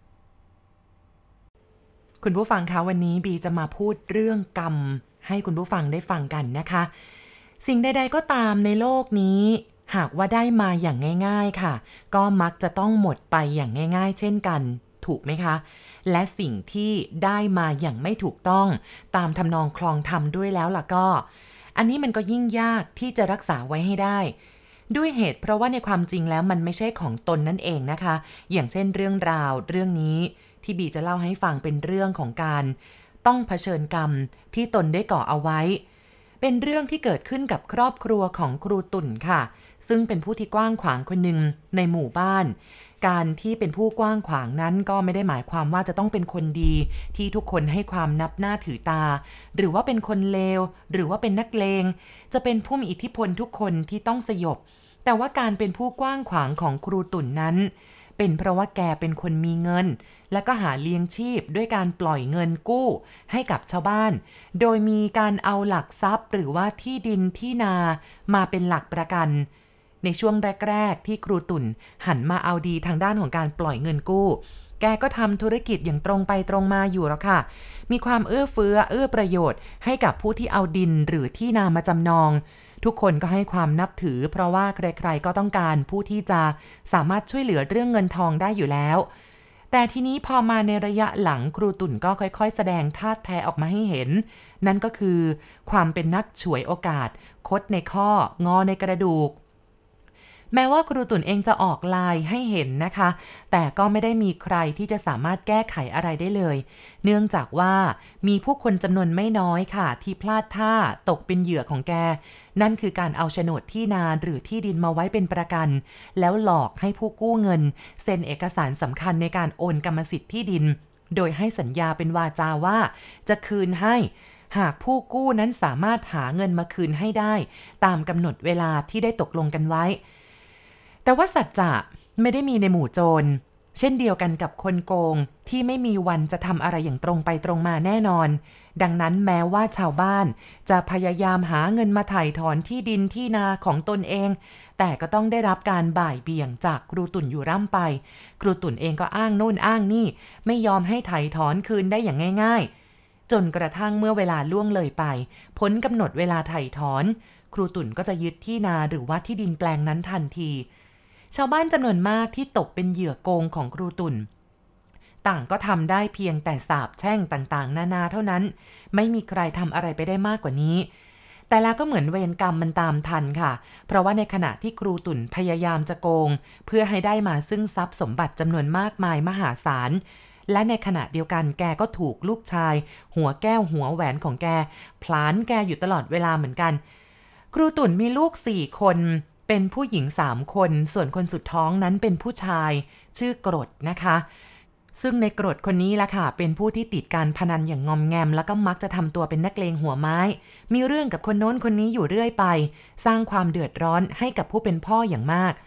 คุณผู้ฟังคะวันนี้บีจะมาพูดเรื่องกรรมให้คุณผู้ฟังได้ฟังกันนะคะสิ่งใดๆก็ตามในโลกนี้หากว่าได้มาอย่างง่ายๆค่ะก็มักจะต้องหมดไปอย่างง่ายๆเช่นกันถูกไหมคะและสิ่งที่ได้มาอย่างไม่ถูกต้องตามทำนองคลองธรรมด้วยแล้วล่ะก็อันนี้มันก็ยิ่งยากที่จะรักษาไว้ให้ได้ด้วยเหตุเพราะว่าในความจริงแล้วมันไม่ใช่ของตนนั่นเองนะคะอย่างเช่นเรื่องราวเรื่องนี้ที่บีจะเล่าให้ฟังเป็นเรื่องของการต้องเผชิญกรรมที่ตนได้ก่อเอาไว้เป็นเรื่องที่เกิดขึ้นกับครอบครัวของครูตุ่นค่ะซึ่งเป็นผู้ที่กว้างขวางคนหนึ่งในหมู่บ้านการที่เป็นผู้กว้างขวางนั้นก็ไม่ได้หมายความว่าจะต้องเป็นคนดีที่ทุกคนให้ความนับหน้าถือตาหรือว่าเป็นคนเลวหรือว่าเป็นนักเลงจะเป็นผู้มีอิทธิพลทุกคนที่ต้องสยบแต่ว่าการเป็นผู้กว้างขวางของครูตุ่นนั้นเป็นเพราะว่าแกเป็นคนมีเงินและก็หาเลี้ยงชีพด้วยการปล่อยเงินกู้ให้กับชาวบ้านโดยมีการเอาหลักทรัพย์หรือว่าที่ดินที่นามาเป็นหลักประกันในช่วงแรกๆที่ครูตุ่นหันมาเอาดีทางด้านของการปล่อยเงินกู้แกก็ทำธุรกิจอย่างตรงไปตรงมาอยู่แล้วค่ะมีความเอื้อเฟื้อเอื้อประโยชน์ให้กับผู้ที่เอาดินหรือที่นามาจำนองทุกคนก็ให้ความนับถือเพราะว่าใครๆก็ต้องการผู้ที่จะสามารถช่วยเหลือเรื่องเงินทองได้อยู่แล้วแต่ทีนี้พอมาในระยะหลังครูตุ่นก็ค่อยๆแสดงท่าแท้ออกมาให้เห็นนั่นก็คือความเป็นนักฉวยโอกาสคดในข้องอในกระดูกแม้ว่าครูตุ่นเองจะออกลายให้เห็นนะคะแต่ก็ไม่ได้มีใครที่จะสามารถแก้ไขอะไรได้เลยเนื่องจากว่ามีผู้คนจำนวนไม่น้อยค่ะที่พลาดท่าตกเป็นเหยื่อของแกนั่นคือการเอาโฉนดที่นาหรือที่ดินมาไว้เป็นประกันแล้วหลอกให้ผู้กู้เงินเซ็นเอกสารสำคัญในการโอนกรรมสิทธิ์ที่ดินโดยให้สัญญาเป็นวาจาว่าจะคืนให้หากผู้กู้นั้นสามารถหาเงินมาคืนให้ได้ตามกำหนดเวลาที่ได้ตกลงกันไว้แต่ว่าสัจจะไม่ได้มีในหมู่โจรเช่นเดียวกันกับคนโกงที่ไม่มีวันจะทำอะไรอย่างตรงไปตรงมาแน่นอนดังนั้นแม้ว่าชาวบ้านจะพยายามหาเงินมาไถ่ถอนที่ดินที่นาของตนเองแต่ก็ต้องได้รับการบ่ายเบี่ยงจากครูตุ่นอยู่ร่ำไปครูตุ่นเองก็อ้างโน่นอ้างนี่ไม่ยอมให้ไถ่ถอนคืนได้อย่างง่ายๆจนกระทั่งเมื่อเวลาล่วงเลยไปพ้นกำหนดเวลาไถ่ถอนครูตุ่นก็จะยึดที่นาหรือว่าที่ดินแปลงนั้นทันทีชาวบ้านจำนวนมากที่ตกเป็นเหยื่อโกงของครูตุ่นต่างก็ทำได้เพียงแต่สาปแช่งต่างๆนานาเท่านั้นไม่มีใครทำอะไรไปได้มากกว่านี้แต่แล้วก็เหมือนเวรกรรมมันตามทันค่ะเพราะว่าในขณะที่ครูตุ่นพยายามจะโกงเพื่อให้ได้มาซึ่งทรัพย์สมบัติจำนวนมากมายมหาศาลและในขณะเดียวกันแกก็ถูกลูกชายหัวแก้วหัวแหวนของแกพลานแกอยู่ตลอดเวลาเหมือนกันครูตุ่นมีลูกสี่คนเป็นผู้หญิงสามคนส่วนคนสุดท้องนั้นเป็นผู้ชายชื่อกรดนะคะซึ่งในกรดคนนี้ล่ะค่ะเป็นผู้ที่ติดการพนันอย่างงอมแงมแล้วก็มักจะทำตัวเป็นนักเลงหัวไม้มีเรื่องกับคนโน้นคนนี้อยู่เรื่อยไปสร้างความเดือดร้อนให้กับผู้เป็นพ่ออย่างมาก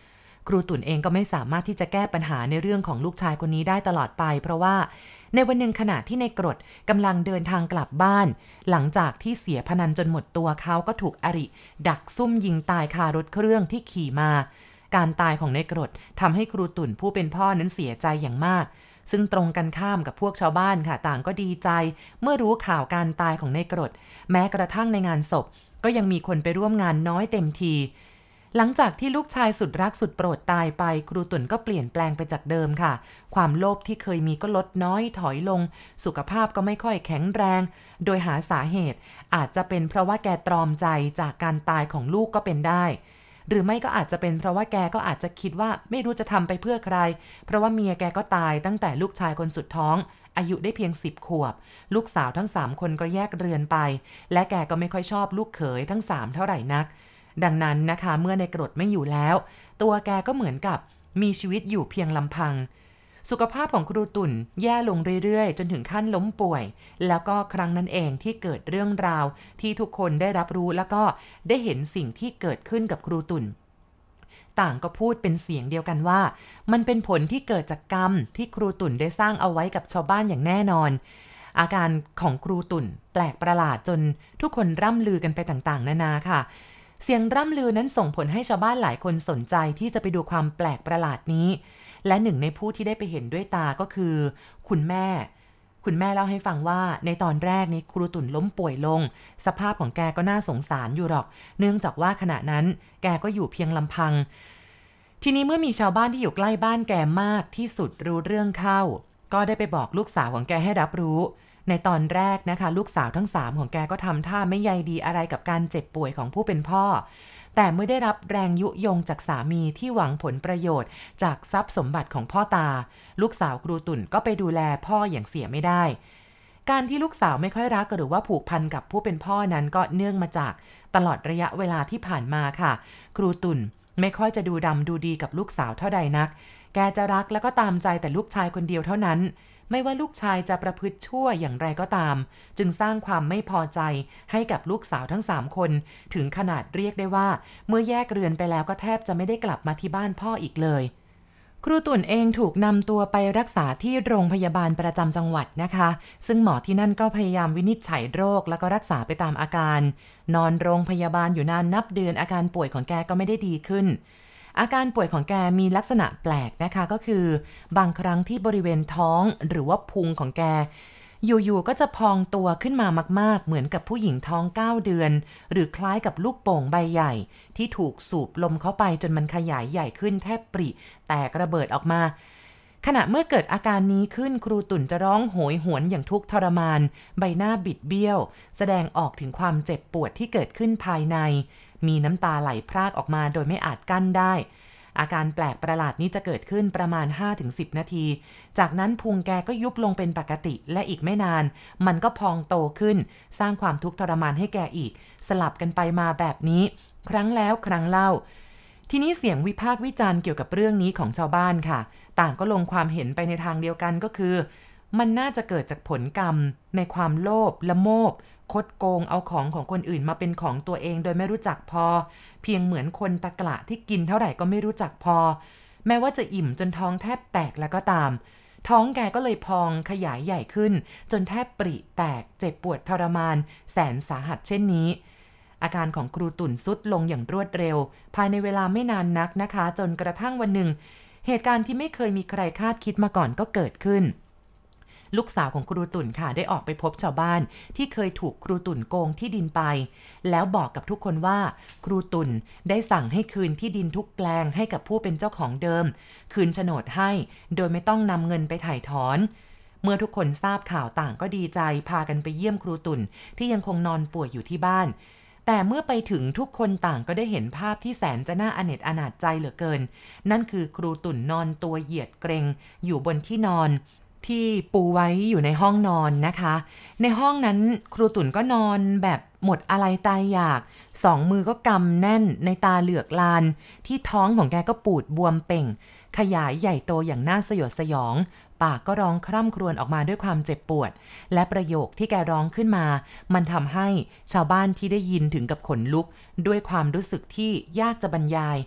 ครูตุ่นเองก็ไม่สามารถที่จะแก้ปัญหาในเรื่องของลูกชายคนนี้ได้ตลอดไปเพราะว่าในวันหนึ่งขณะที่ในกรดกำลังเดินทางกลับบ้านหลังจากที่เสียพนันจนหมดตัวเขาก็ถูกอริดักซุ่มยิงตายคารถเครื่องที่ขี่มาการตายของในกรดทำให้ครูตุ่นผู้เป็นพ่อนั้นเสียใจอย่างมากซึ่งตรงกันข้ามกับพวกชาวบ้านค่ะต่างก็ดีใจเมื่อรู้ข่าวการตายของในกรดแม้กระทั่งในงานศพก็ยังมีคนไปร่วมงานน้อยเต็มทีหลังจากที่ลูกชายสุดรักสุดโปรดตายไปครูตุ่นก็เปลี่ยนแปลงไปจากเดิมค่ะความโลภที่เคยมีก็ลดน้อยถอยลงสุขภาพก็ไม่ค่อยแข็งแรงโดยหาสาเหตุอาจจะเป็นเพราะว่าแกตรอมใจจากการตายของลูกก็เป็นได้หรือไม่ก็อาจจะเป็นเพราะว่าแกก็อาจจะคิดว่าไม่รู้จะทำไปเพื่อใครเพราะว่าเมียแกก็ตายตั้งแต่ลูกชายคนสุดท้องอายุได้เพียงสิบขวบลูกสาวทั้งสามคนก็แยกเรือนไปและแกก็ไม่ค่อยชอบลูกเขยทั้งสามเท่าไหร่นักดังนั้นนะคะเมื่อในกรดไม่อยู่แล้วตัวแกก็เหมือนกับมีชีวิตอยู่เพียงลำพังสุขภาพของครูตุ่นแย่ลงเรื่อยๆจนถึงขั้นล้มป่วยแล้วก็ครั้งนั้นเองที่เกิดเรื่องราวที่ทุกคนได้รับรู้แล้วก็ได้เห็นสิ่งที่เกิดขึ้นกับครูตุ่นต่างก็พูดเป็นเสียงเดียวกันว่ามันเป็นผลที่เกิดจากกรรมที่ครูตุ่นได้สร้างเอาไว้กับชาวบ้านอย่างแน่นอนอาการของครูตุ่นแปลกประหลาดจนทุกคนร่ำลือกันไปต่างๆนานาค่ะเสียงร่ำลือนั้นส่งผลให้ชาวบ้านหลายคนสนใจที่จะไปดูความแปลกประหลาดนี้และหนึ่งในผู้ที่ได้ไปเห็นด้วยตาก็คือคุณแม่คุณแม่เล่าให้ฟังว่าในตอนแรกนี้ครูตุ่นล้มป่วยลงสภาพของแกก็น่าสงสารอยู่หรอกเนื่องจากว่าขณะนั้นแกก็อยู่เพียงลำพังทีนี้เมื่อมีชาวบ้านที่อยู่ใกล้บ้านแกมากที่สุดรู้เรื่องเข้าก็ได้ไปบอกลูกสาวของแกให้รับรู้ในตอนแรกนะคะลูกสาวทั้งสามของแกก็ทำท่าไม่ใยดีอะไรกับการเจ็บป่วยของผู้เป็นพ่อแต่เมื่อได้รับแรงยุยงจากสามีที่หวังผลประโยชน์จากทรัพย์สมบัติของพ่อตาลูกสาวครูตุ่นก็ไปดูแลพ่ออย่างเสียไม่ได้การที่ลูกสาวไม่ค่อยรักหรือว่าผูกพันกับผู้เป็นพ่อนั้นก็เนื่องมาจากตลอดระยะเวลาที่ผ่านมาค่ะครูตุ่นไม่ค่อยจะดูดำดูดีกับลูกสาวเท่าใดนักแกจะรักแล้วก็ตามใจแต่ลูกชายคนเดียวเท่านั้นไม่ว่าลูกชายจะประพฤติชั่วอย่างไรก็ตามจึงสร้างความไม่พอใจให้กับลูกสาวทั้งสามคนถึงขนาดเรียกได้ว่าเมื่อแยกเรือนไปแล้วก็แทบจะไม่ได้กลับมาที่บ้านพ่ออีกเลยครูตุ่นเองถูกนำตัวไปรักษาที่โรงพยาบาลประจำจังหวัดนะคะซึ่งหมอที่นั่นก็พยายามวินิจฉัยโรคแล้วก็รักษาไปตามอาการนอนโรงพยาบาลอยู่นานนับเดือนอาการป่วยของแกก็ไม่ได้ดีขึ้นอาการป่วยของแกมีลักษณะแปลกนะคะก็คือบางครั้งที่บริเวณท้องหรือว่าพุงของแกอยู่ๆก็จะพองตัวขึ้นมามากๆเหมือนกับผู้หญิงท้องเก้าเดือนหรือคล้ายกับลูกโป่งใบใหญ่ที่ถูกสูบลมเข้าไปจนมันขยายใหญ่ขึ้นแทบปริแตกระเบิดออกมาขณะเมื่อเกิดอาการนี้ขึ้นครูตุ่นจะร้องโหยหวนอย่างทุกข์ทรมานใบหน้าบิดเบี้ยวแสดงออกถึงความเจ็บปวดที่เกิดขึ้นภายในมีน้ำตาไหลพรากออกมาโดยไม่อาจกั้นได้อาการแปลกประหลาดนี้จะเกิดขึ้นประมาณ ห้าถึงสิบ นาทีจากนั้นพุงแกก็ยุบลงเป็นปกติและอีกไม่นานมันก็พองโตขึ้นสร้างความทุกข์ทรมานให้แกอีกสลับกันไปมาแบบนี้ครั้งแล้วครั้งเล่าทีนี้เสียงวิพากษ์วิจารณ์เกี่ยวกับเรื่องนี้ของชาวบ้านค่ะต่างก็ลงความเห็นไปในทางเดียวกันก็คือมันน่าจะเกิดจากผลกรรมในความโลภละโมบคดโกงเอาของของคนอื่นมาเป็นของตัวเองโดยไม่รู้จักพอเพียงเหมือนคนตะกละที่กินเท่าไหร่ก็ไม่รู้จักพอแม้ว่าจะอิ่มจนท้องแทบแตกแล้วก็ตามท้องแกก็เลยพองขยายใหญ่ขึ้นจนแทบปริแตกเจ็บปวดทรมานแสนสาหัสเช่นนี้อาการของครูตุ่นทรุดลงอย่างรวดเร็วภายในเวลาไม่นานนักนะคะจนกระทั่งวันหนึ่งเหตุการณ์ที่ไม่เคยมีใครคาดคิดมาก่อนก็เกิดขึ้นลูกสาวของครูตุ่นค่ะได้ออกไปพบชาวบ้านที่เคยถูกครูตุ่นโกงที่ดินไปแล้วบอกกับทุกคนว่าครูตุ่นได้สั่งให้คืนที่ดินทุกแปลงให้กับผู้เป็นเจ้าของเดิมคืนโฉนดให้โดยไม่ต้องนำเงินไปถ่ายถอนเมื่อทุกคนทราบข่าวต่างก็ดีใจพากันไปเยี่ยมครูตุ่นที่ยังคงนอนป่วยอยู่ที่บ้านแต่เมื่อไปถึงทุกคนต่างก็ได้เห็นภาพที่แสนจะน่าอเนจอนาถใจเหลือเกินนั่นคือครูตุ่นนอนตัวเหยียดเกร็งอยู่บนที่นอนที่ปูไว้อยู่ในห้องนอนนะคะในห้องนั้นครูตุ่นก็นอนแบบหมดอะไรตายอยากสองมือก็กำแน่นในตาเหลือกลานที่ท้องของแกก็ปูดบวมเป่งขยายใหญ่โตอย่างน่าสยดสยองปากก็ร้องคร่ำครวญออกมาด้วยความเจ็บปวดและประโยคที่แกร้องขึ้นมามันทำให้ชาวบ้านที่ได้ยินถึงกับขนลุกด้วยความรู้สึกที่ยากจะบรรยาย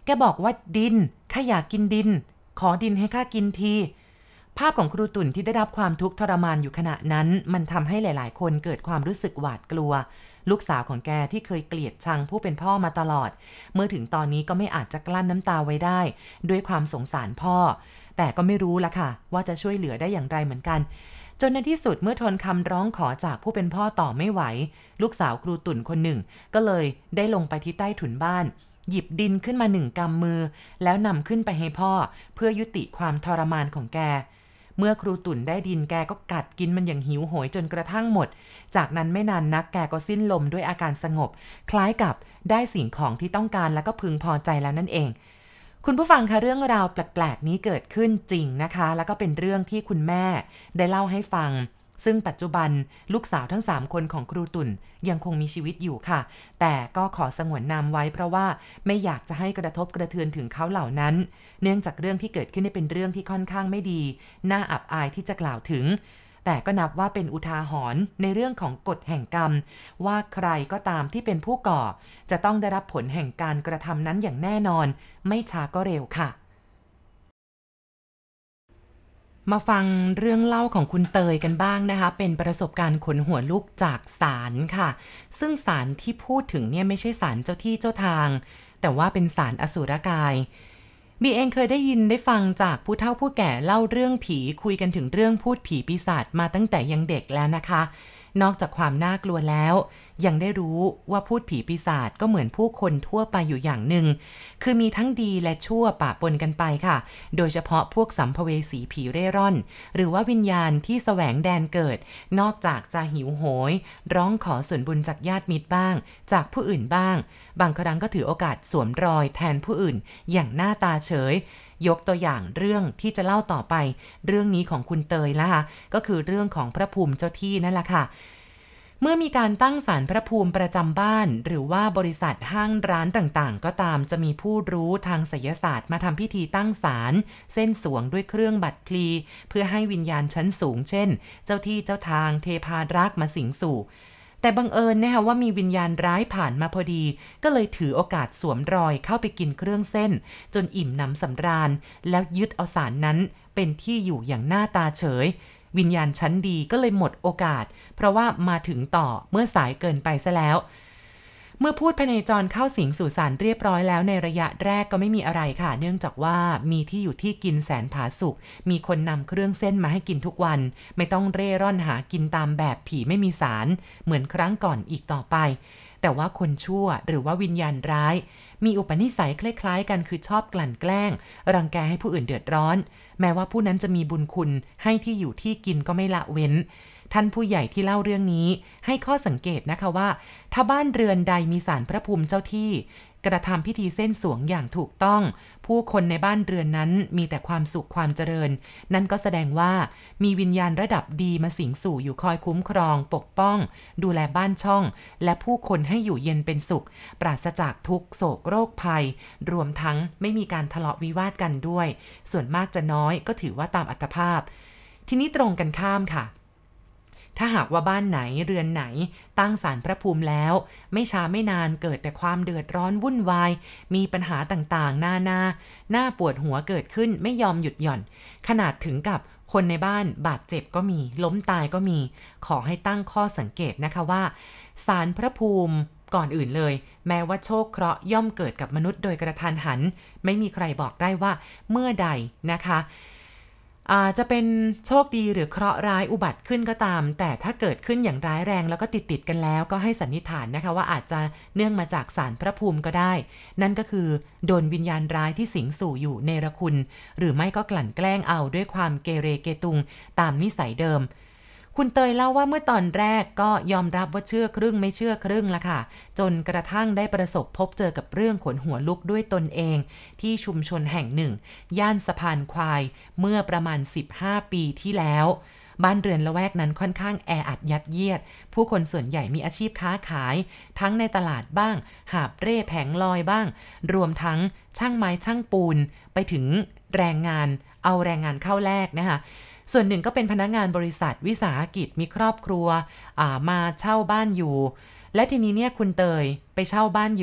แกบอกว่าดินข้าอยากกินดินขอดินให้ข้ากินทีภาพของครูตุ่นที่ได้รับความทุกข์ทรมานอยู่ขณะนั้นมันทำให้หลายๆคนเกิดความรู้สึกหวาดกลัวลูกสาวของแกที่เคยเกลียดชังผู้เป็นพ่อมาตลอดเมื่อถึงตอนนี้ก็ไม่อาจจะกลั้นน้ำตาไว้ได้ด้วยความสงสารพ่อแต่ก็ไม่รู้ละค่ะว่าจะช่วยเหลือได้อย่างไรเหมือนกันจนในที่สุดเมื่อทนคำร้องขอจากผู้เป็นพ่อต่อไม่ไหวลูกสาวครูตุ่นคนหนึ่งก็เลยได้ลงไปที่ใต้ถุนบ้านหยิบดินขึ้นมาหนึ่งกำมือแล้วนำขึ้นไปให้พ่อเพื่อยุติความทรมานของแกเมื่อครูตุ่นได้ดินแกก็กัดกินมันอย่างหิวโหยจนกระทั่งหมดจากนั้นไม่นานนักแกก็สิ้นลมด้วยอาการสงบคล้ายกับได้สิ่งของที่ต้องการแล้วก็พึงพอใจแล้วนั่นเองคุณผู้ฟังคะเรื่องราวแปลกๆนี้เกิดขึ้นจริงนะคะแล้วก็เป็นเรื่องที่คุณแม่ได้เล่าให้ฟังซึ่งปัจจุบันลูกสาวทั้งสามคนของครูตุ่นยังคงมีชีวิตอยู่ค่ะแต่ก็ขอสงวนนามไว้เพราะว่าไม่อยากจะให้กระทบกระเทือนถึงเขาเหล่านั้นเนื่องจากเรื่องที่เกิดขึ้นเป็นเรื่องที่ค่อนข้างไม่ดีน่าอับอายที่จะกล่าวถึงแต่ก็นับว่าเป็นอุทาหรณ์ในเรื่องของกฎแห่งกรรมว่าใครก็ตามที่เป็นผู้ก่อจะต้องได้รับผลแห่งการกระทำนั้นอย่างแน่นอนไม่ช้าก็เร็วค่ะมาฟังเรื่องเล่าของคุณเตยกันบ้างนะคะเป็นประสบการณ์ขนหัวลุกจากศาลค่ะซึ่งศาลที่พูดถึงเนี่ยไม่ใช่ศาลเจ้าที่เจ้าทางแต่ว่าเป็นศาลอสุรกายบีเองเคยได้ยินได้ฟังจากผู้เฒ่าผู้แก่เล่าเรื่องผีคุยกันถึงเรื่องพูดผีปีศาจมาตั้งแต่ยังเด็กแล้วนะคะนอกจากความน่ากลัวแล้วยังได้รู้ว่าพูดผีปีศาจก็เหมือนผู้คนทั่วไปอยู่อย่างหนึ่งคือมีทั้งดีและชั่วปะปนกันไปค่ะโดยเฉพาะพวกสัมภเวสีผีเร่ร่อนหรือว่าวิญญาณที่แสวงแดนเกิดนอกจากจะหิวโหยร้องขอส่วนบุญจากญาติมิตรบ้างจากผู้อื่นบ้างบางครั้งก็ถือโอกาสสวมรอยแทนผู้อื่นอย่างหน้าตาเฉยยกตัวอย่างเรื่องที่จะเล่าต่อไปเรื่องนี้ของคุณเตยนะคะก็คือเรื่องของพระภูมิเจ้าที่นั่นแหละค่ะเมื่อมีการตั้งศาลพระภูมิประจำบ้านหรือว่าบริษัทห้างร้านต่างๆก็ตามจะมีผู้รู้ทางไสยศาสตร์มาทำพิธีตั้งศาลเส้นสวงด้วยเครื่องบัตรพลีเพื่อให้วิญญาณชั้นสูงเช่นเจ้าที่เจ้าทางเทพารักษ์มาสิงสู่แต่บังเอิญนะคะว่ามีวิญญาณร้ายผ่านมาพอดีก็เลยถือโอกาสสวมรอยเข้าไปกินเครื่องเส้นจนอิ่มหนำสำราญแล้วยึดเอาศาลนั้นเป็นที่อยู่อย่างหน้าตาเฉยวิญญาณชั้นดีก็เลยหมดโอกาสเพราะว่ามาถึงต่อเมื่อสายเกินไปซะแล้วเมื่อพูดพเนจรเข้าสิงสู่ศาลเรียบร้อยแล้วในระยะแรกก็ไม่มีอะไรค่ะเนื่องจากว่ามีที่อยู่ที่กินแสนผาสุกมีคนนำเครื่องเส้นมาให้กินทุกวันไม่ต้องเร่ร่อนหากินตามแบบผีไม่มีสารเหมือนครั้งก่อนอีกต่อไปแต่ว่าคนชั่วหรือว่าวิญญาณร้ายมีอุปนิสัยคล้ายๆกันคือชอบกลั่นแกล้งรังแกให้ผู้อื่นเดือดร้อนแม้ว่าผู้นั้นจะมีบุญคุณให้ที่อยู่ที่กินก็ไม่ละเว้นท่านผู้ใหญ่ที่เล่าเรื่องนี้ให้ข้อสังเกตนะคะว่าถ้าบ้านเรือนใดมีศาลพระภูมิเจ้าที่กระทำพิธีเส้นสวงอย่างถูกต้องผู้คนในบ้านเรือนนั้นมีแต่ความสุขความเจริญนั่นก็แสดงว่ามีวิญญาณระดับดีมาสิงสู่อยู่คอยคุ้มครองปกป้องดูแลบ้านช่องและผู้คนให้อยู่เย็นเป็นสุขปราศจากทุกโศกโรคภัยรวมทั้งไม่มีการทะเลาะวิวาทกันด้วยส่วนมากจะน้อยก็ถือว่าตามอัตภาพทีนี้ตรงกันข้ามค่ะถ้าหากว่าบ้านไหนเรือนไหนตั้งศาลพระภูมิแล้วไม่ช้าไม่นานเกิดแต่ความเดือดร้อนวุ่นวายมีปัญหาต่างๆหน้าหน้าหน้าปวดหัวเกิดขึ้นไม่ยอมหยุดหย่อนขนาดถึงกับคนในบ้านบาดเจ็บก็มีล้มตายก็มีขอให้ตั้งข้อสังเกตนะคะว่าศาลพระภูมิก่อนอื่นเลยแม้ว่าโชคเคราะห์ย่อมเกิดกับมนุษย์โดยกระทันหันไม่มีใครบอกได้ว่าเมื่อใดนะคะอาจจะเป็นโชคดีหรือเคราะห์ร้ายอุบัติขึ้นก็ตามแต่ถ้าเกิดขึ้นอย่างร้ายแรงแล้วก็ติดติดกันแล้วก็ให้สันนิษฐานนะคะว่าอาจจะเนื่องมาจากศาลพระภูมิก็ได้นั่นก็คือโดนวิญญาณร้ายที่สิงสู่อยู่เนรคุณหรือไม่ก็กลั่นแกล้งเอาด้วยความเกเรเกตุงตามนิสัยเดิมคุณเตยเล่าว่าเมื่อตอนแรกก็ยอมรับว่าเชื่อครึ่งไม่เชื่อครึ่งละค่ะจนกระทั่งได้ประสบพบเจอกับเรื่องขนหัวลุกด้วยตนเองที่ชุมชนแห่งหนึ่งย่านสะพานควายเมื่อประมาณสิบห้าปีที่แล้วบ้านเรือนละแวกนั้นค่อนข้างแออัดยัดเยียดผู้คนส่วนใหญ่มีอาชีพค้าขายทั้งในตลาดบ้างหาบเร่แผงลอยบ้างรวมทั้งช่างไม้ช่างปูนไปถึงแรงงานเอาแรงงานเข้าแลกนะคะส่วนหนึ่งก็เป็นพนักงานบริษัทวิสาหกิจมีครอบครัวมาเช่าบ้านอยู่และทีนี้เนี่ยคุณเตยไปเช่าบ้านอยู่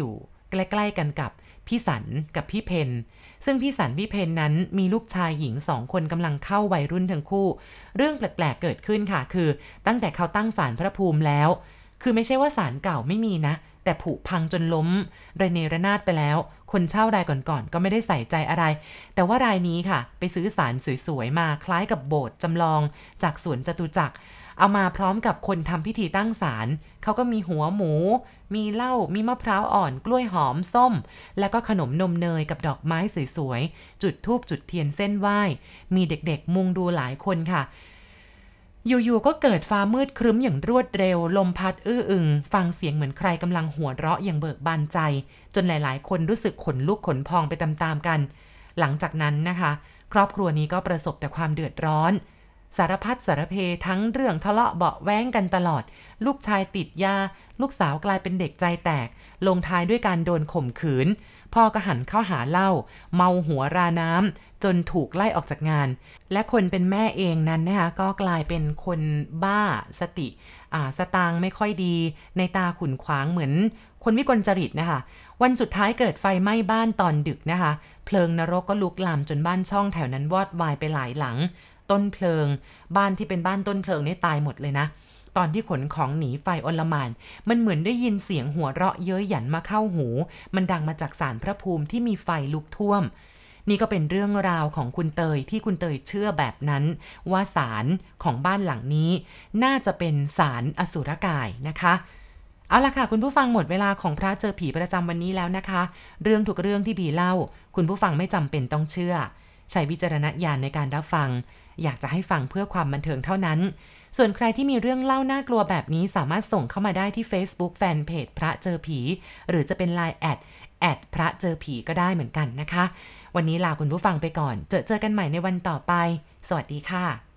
ใกล้ๆกันกับพี่สันกับพี่เพนซึ่งพี่สันพี่เพนนั้นมีลูกชายหญิงสองคนกำลังเข้าวัยรุ่นทั้งคู่เรื่องแปลกๆเกิดขึ้นค่ะคือตั้งแต่เขาตั้งศาลพระภูมิแล้วคือไม่ใช่ว่าศาลเก่าไม่มีนะแต่ผุพังจนล้มระเนระนาดไปแล้วคนเช่ารายก่อนๆก็ไม่ได้ใส่ใจอะไรแต่ว่ารายนี้ค่ะไปซื้อศาลสวยๆมาคล้ายกับโบสถ์จำลองจากสวนจตุจักรเอามาพร้อมกับคนทำพิธีตั้งศาลเขาก็มีหัวหมูมีเหล้ามีมะพร้าวอ่อนกล้วยหอมส้มแล้วก็ขนมนมเนยกับดอกไม้สวยๆจุดธูปจุดเทียนเส้นไหว้มีเด็กๆมุงดูหลายคนค่ะอยู่ๆก็เกิดฟ้ามืดครึ้มอย่างรวดเร็วลมพัดอื้ออึงฟังเสียงเหมือนใครกำลังหัวเราะอย่างเบิกบานใจจนหลายๆคนรู้สึกขนลุกขนพองไปตามๆกันหลังจากนั้นนะคะครอบครัวนี้ก็ประสบแต่ความเดือดร้อนสารพัดสารเพทั้งเรื่องทะเลาะเบาะแว้งกันตลอดลูกชายติดยาลูกสาวกลายเป็นเด็กใจแตกลงท้ายด้วยการโดนข่มขืนพ่อก็หันเข้าหาเหล้าเมาหัวราน้ำจนถูกไล่ออกจากงานและคนเป็นแม่เองนั้นนะคะก็กลายเป็นคนบ้าสติอ่าสตางค์ไม่ค่อยดีในตาขุ่นขวางเหมือนคนวิกลจริตนะคะวันสุดท้ายเกิดไฟไหม้บ้านตอนดึกนะคะเพลิงนรกก็ลุกลามจนบ้านช่องแถวนั้นวอดวายไปหลายหลังต้นเพลิงบ้านที่เป็นบ้านต้นเพลิงนี่ตายหมดเลยนะตอนที่ขนของหนีไฟอลหม่านมันเหมือนได้ยินเสียงหัวเราะเย้ยหยันมาเข้าหูมันดังมาจากศาลพระภูมิที่มีไฟลุกท่วมนี่ก็เป็นเรื่องราวของคุณเตยที่คุณเตยเชื่อแบบนั้นว่าศาลของบ้านหลังนี้น่าจะเป็นศาลอสุรกายนะคะเอาล่ะค่ะคุณผู้ฟังหมดเวลาของพระเจอผีประจำวันนี้แล้วนะคะเรื่องทุกเรื่องที่บีเล่าคุณผู้ฟังไม่จำเป็นต้องเชื่อใช้วิจารณญาณในการรับฟังอยากจะให้ฟังเพื่อความบันเทิงเท่านั้นส่วนใครที่มีเรื่องเล่าน่ากลัวแบบนี้สามารถส่งเข้ามาได้ที่ Facebook Fanpage พระเจอผีหรือจะเป็น ไลน์ แอด แอด พระเจอผีก็ได้เหมือนกันนะคะวันนี้ลาคุณผู้ฟังไปก่อนเจอเจอกันใหม่ในวันต่อไปสวัสดีค่ะ